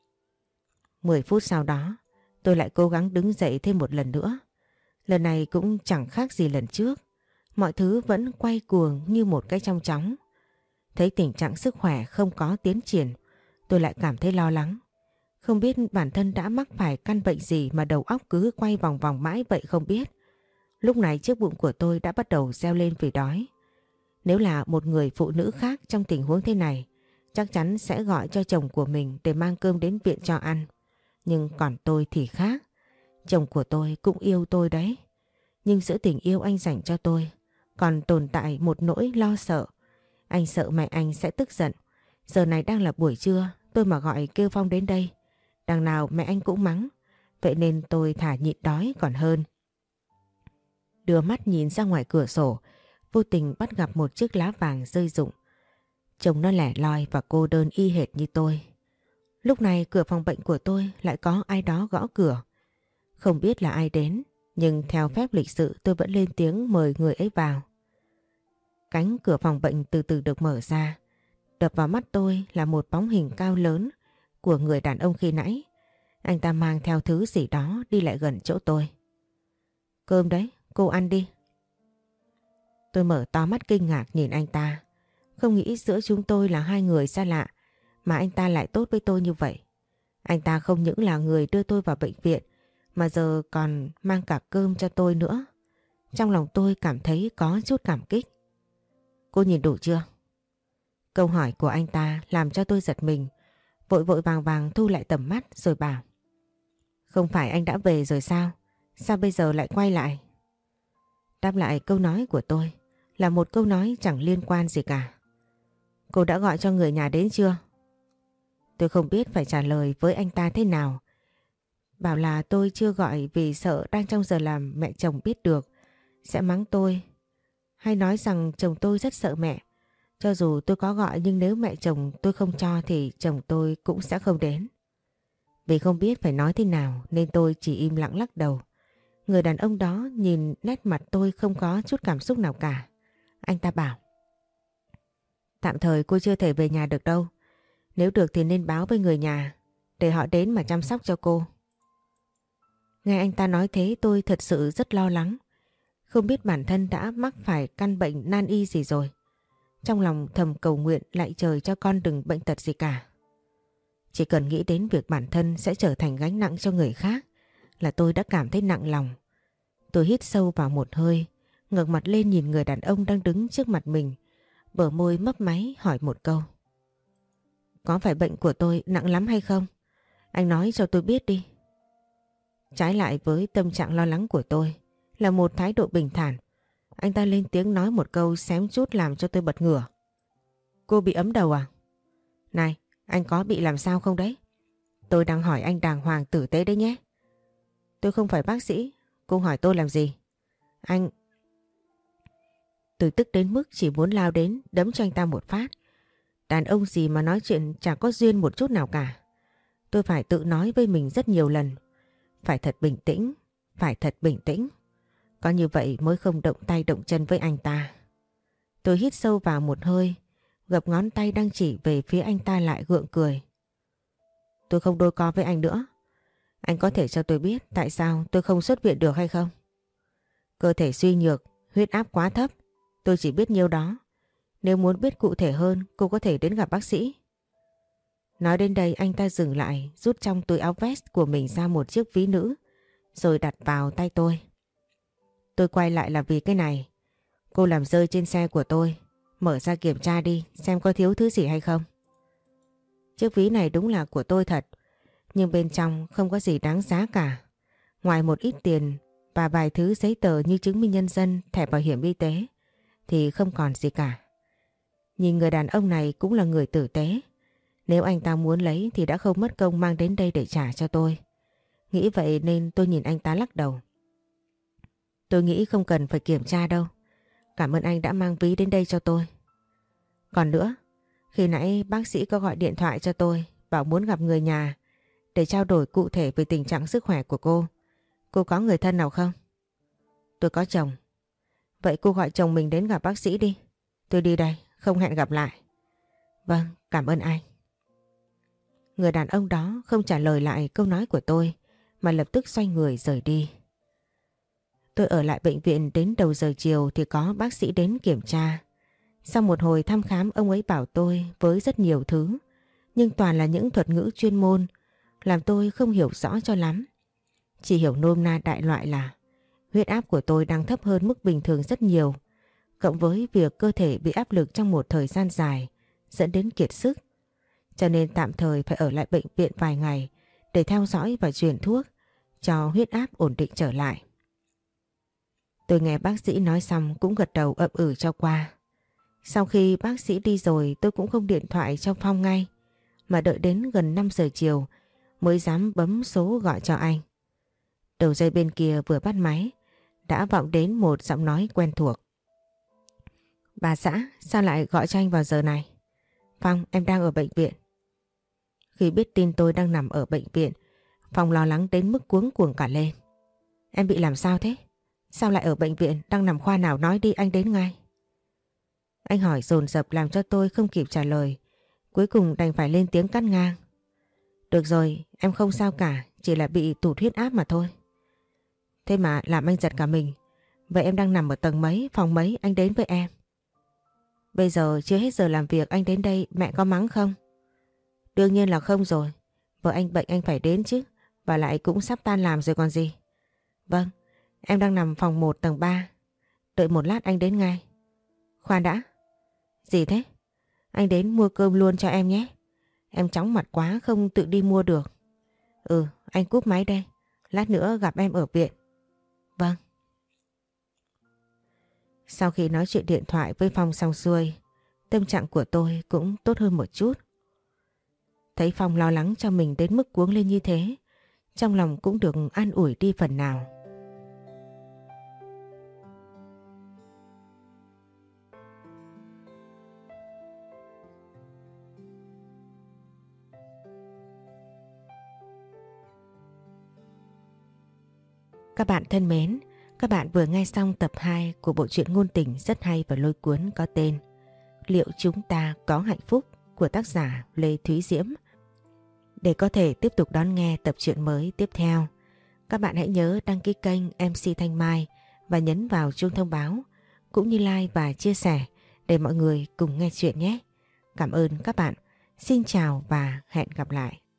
Mười phút sau đó, tôi lại cố gắng đứng dậy thêm một lần nữa. Lần này cũng chẳng khác gì lần trước. Mọi thứ vẫn quay cuồng như một cái chong chóng. Thấy tình trạng sức khỏe không có tiến triển, tôi lại cảm thấy lo lắng. Không biết bản thân đã mắc phải căn bệnh gì mà đầu óc cứ quay vòng vòng mãi vậy không biết. Lúc này chiếc bụng của tôi đã bắt đầu reo lên vì đói. Nếu là một người phụ nữ khác trong tình huống thế này, chắc chắn sẽ gọi cho chồng của mình để mang cơm đến viện cho ăn. Nhưng còn tôi thì khác. Chồng của tôi cũng yêu tôi đấy. Nhưng giữa tình yêu anh dành cho tôi còn tồn tại một nỗi lo sợ. Anh sợ mẹ anh sẽ tức giận. Giờ này đang là buổi trưa, tôi mà gọi kêu Phong đến đây, đằng nào mẹ anh cũng mắng. Vậy nên tôi thả nhịn đói còn hơn. Đưa mắt nhìn ra ngoài cửa sổ, vô tình bắt gặp một chiếc lá vàng rơi rụng. Trông nó lẻ loi và cô đơn y hệt như tôi. Lúc này cửa phòng bệnh của tôi lại có ai đó gõ cửa. Không biết là ai đến, nhưng theo phép lịch sự tôi vẫn lên tiếng mời người ấy vào. Cánh cửa phòng bệnh từ từ được mở ra. Đập vào mắt tôi là một bóng hình cao lớn của người đàn ông khi nãy. Anh ta mang theo thứ gì đó đi lại gần chỗ tôi. Cơm đấy, cô ăn đi. Tôi mở to mắt kinh ngạc nhìn anh ta. Không nghĩ giữa chúng tôi là hai người xa lạ mà anh ta lại tốt với tôi như vậy. Anh ta không những là người đưa tôi vào bệnh viện mà giờ còn mang cả cơm cho tôi nữa. Trong lòng tôi cảm thấy có chút cảm kích. Cô nhìn đủ chưa? Câu hỏi của anh ta làm cho tôi giật mình, vội vội vàng vàng thu lại tầm mắt rồi bảo. Không phải anh đã về rồi sao? Sao bây giờ lại quay lại? Đáp lại câu nói của tôi là một câu nói chẳng liên quan gì cả. Cô đã gọi cho người nhà đến chưa? Tôi không biết phải trả lời với anh ta thế nào. Bảo là tôi chưa gọi vì sợ đang trong giờ làm mẹ chồng biết được sẽ mắng tôi. Hay nói rằng chồng tôi rất sợ mẹ. Cho dù tôi có gọi nhưng nếu mẹ chồng tôi không cho thì chồng tôi cũng sẽ không đến. Vì không biết phải nói thế nào nên tôi chỉ im lặng lắc đầu. Người đàn ông đó nhìn nét mặt tôi không có chút cảm xúc nào cả. Anh ta bảo: tạm thời cô chưa thể về nhà được đâu. Nếu được thì nên báo với người nhà để họ đến mà chăm sóc cho cô. Nghe anh ta nói thế tôi thật sự rất lo lắng. Không biết bản thân đã mắc phải căn bệnh nan y gì rồi. Trong lòng thầm cầu nguyện lạy trời cho con đừng bệnh tật gì cả. Chỉ cần nghĩ đến việc bản thân sẽ trở thành gánh nặng cho người khác là tôi đã cảm thấy nặng lòng. Tôi hít sâu vào một hơi, ngẩng mặt lên nhìn người đàn ông đang đứng trước mặt mình, bờ môi mấp máy hỏi một câu: có phải bệnh của tôi nặng lắm hay không? Anh nói cho tôi biết đi. Trái lại với tâm trạng lo lắng của tôi là một thái độ bình thản. Anh ta lên tiếng nói một câu xém chút làm cho tôi bật ngửa. Cô bị ấm đầu à? Này, anh có bị làm sao không đấy? Tôi đang hỏi anh đàng hoàng tử tế đấy nhé. Tôi không phải bác sĩ, cô hỏi tôi làm gì? Anh... Tôi tức đến mức chỉ muốn lao đến đấm cho anh ta một phát. Đàn ông gì mà nói chuyện chẳng có duyên một chút nào cả. Tôi phải tự nói với mình rất nhiều lần. Phải thật bình tĩnh, phải thật bình tĩnh. Có như vậy mới không động tay động chân với anh ta. Tôi hít sâu vào một hơi, gập ngón tay đang chỉ về phía anh ta lại gượng cười. Tôi không đôi co với anh nữa. Anh có thể cho tôi biết tại sao tôi không xuất viện được hay không? Cơ thể suy nhược, huyết áp quá thấp. Tôi chỉ biết nhiêu đó. Nếu muốn biết cụ thể hơn, cô có thể đến gặp bác sĩ. Nói đến đây anh ta dừng lại, rút trong túi áo vest của mình ra một chiếc ví nữ, rồi đặt vào tay tôi. Tôi quay lại là vì cái này. Cô làm rơi trên xe của tôi. Mở ra kiểm tra đi, xem có thiếu thứ gì hay không. Chiếc ví này đúng là của tôi thật, nhưng bên trong không có gì đáng giá cả. Ngoài một ít tiền và vài thứ giấy tờ như chứng minh nhân dân, thẻ bảo hiểm y tế thì không còn gì cả. Nhìn người đàn ông này cũng là người tử tế. Nếu anh ta muốn lấy thì đã không mất công mang đến đây để trả cho tôi. Nghĩ vậy nên tôi nhìn anh ta lắc đầu. Tôi nghĩ không cần phải kiểm tra đâu. Cảm ơn anh đã mang ví đến đây cho tôi. Còn nữa, khi nãy bác sĩ có gọi điện thoại cho tôi, bảo muốn gặp người nhà để trao đổi cụ thể về tình trạng sức khỏe của cô. Cô có người thân nào không? Tôi có chồng. Vậy cô gọi chồng mình đến gặp bác sĩ đi. Tôi đi đây, không hẹn gặp lại. Vâng, cảm ơn anh. Người đàn ông đó không trả lời lại câu nói của tôi mà lập tức xoay người rời đi. Tôi ở lại bệnh viện đến đầu giờ chiều thì có bác sĩ đến kiểm tra. Sau một hồi thăm khám, ông ấy bảo tôi với rất nhiều thứ, nhưng toàn là những thuật ngữ chuyên môn làm tôi không hiểu rõ cho lắm. Chỉ hiểu nôm na đại loại là huyết áp của tôi đang thấp hơn mức bình thường rất nhiều, cộng với việc cơ thể bị áp lực trong một thời gian dài dẫn đến kiệt sức. Cho nên tạm thời phải ở lại bệnh viện vài ngày để theo dõi và truyền thuốc cho huyết áp ổn định trở lại. Tôi nghe bác sĩ nói xong cũng gật đầu ậm ừ cho qua. Sau khi bác sĩ đi rồi tôi cũng không điện thoại cho Phong ngay, mà đợi đến gần năm giờ chiều mới dám bấm số gọi cho anh. Đầu dây bên kia vừa bắt máy đã vọng đến một giọng nói quen thuộc. Bà xã, sao lại gọi cho anh vào giờ này? Phong, em đang ở bệnh viện. Khi biết tin tôi đang nằm ở bệnh viện, Phong lo lắng đến mức cuống cuồng cả lên. Em bị làm sao thế? Sao lại ở bệnh viện, đang nằm khoa nào, nói đi anh đến ngay. Anh hỏi dồn dập làm cho tôi không kịp trả lời. Cuối cùng đành phải lên tiếng cắt ngang. Được rồi, em không sao cả, chỉ là bị tụt huyết áp mà thôi. Thế mà làm anh giật cả mình. Vậy em đang nằm ở tầng mấy, phòng mấy, anh đến với em? Bây giờ chưa hết giờ làm việc, anh đến đây mẹ có mắng không? Đương nhiên là không rồi. Vợ anh bệnh anh phải đến chứ. Và lại cũng sắp tan làm rồi còn gì. Vâng, em đang nằm phòng một tầng ba. Đợi một lát anh đến ngay. Khoan đã. Gì thế? Anh đến mua cơm luôn cho em nhé. Em chóng mặt quá không tự đi mua được. Ừ, anh cúp máy đây. Lát nữa gặp em ở viện. Vâng. Sau khi nói chuyện điện thoại với Phong xong xuôi, tâm trạng của tôi cũng tốt hơn một chút. Thấy Phong lo lắng cho mình đến mức cuống lên như thế, trong lòng cũng được an ủi đi phần nào. Các bạn thân mến, các bạn vừa nghe xong tập hai của bộ truyện ngôn tình rất hay và lôi cuốn có tên Liệu chúng ta có hạnh phúc của tác giả Lê Thúy Diễm. Để có thể tiếp tục đón nghe tập truyện mới tiếp theo, các bạn hãy nhớ đăng ký kênh em xê Thanh Mai và nhấn vào chuông thông báo, cũng như like và chia sẻ để mọi người cùng nghe chuyện nhé. Cảm ơn các bạn. Xin chào và hẹn gặp lại.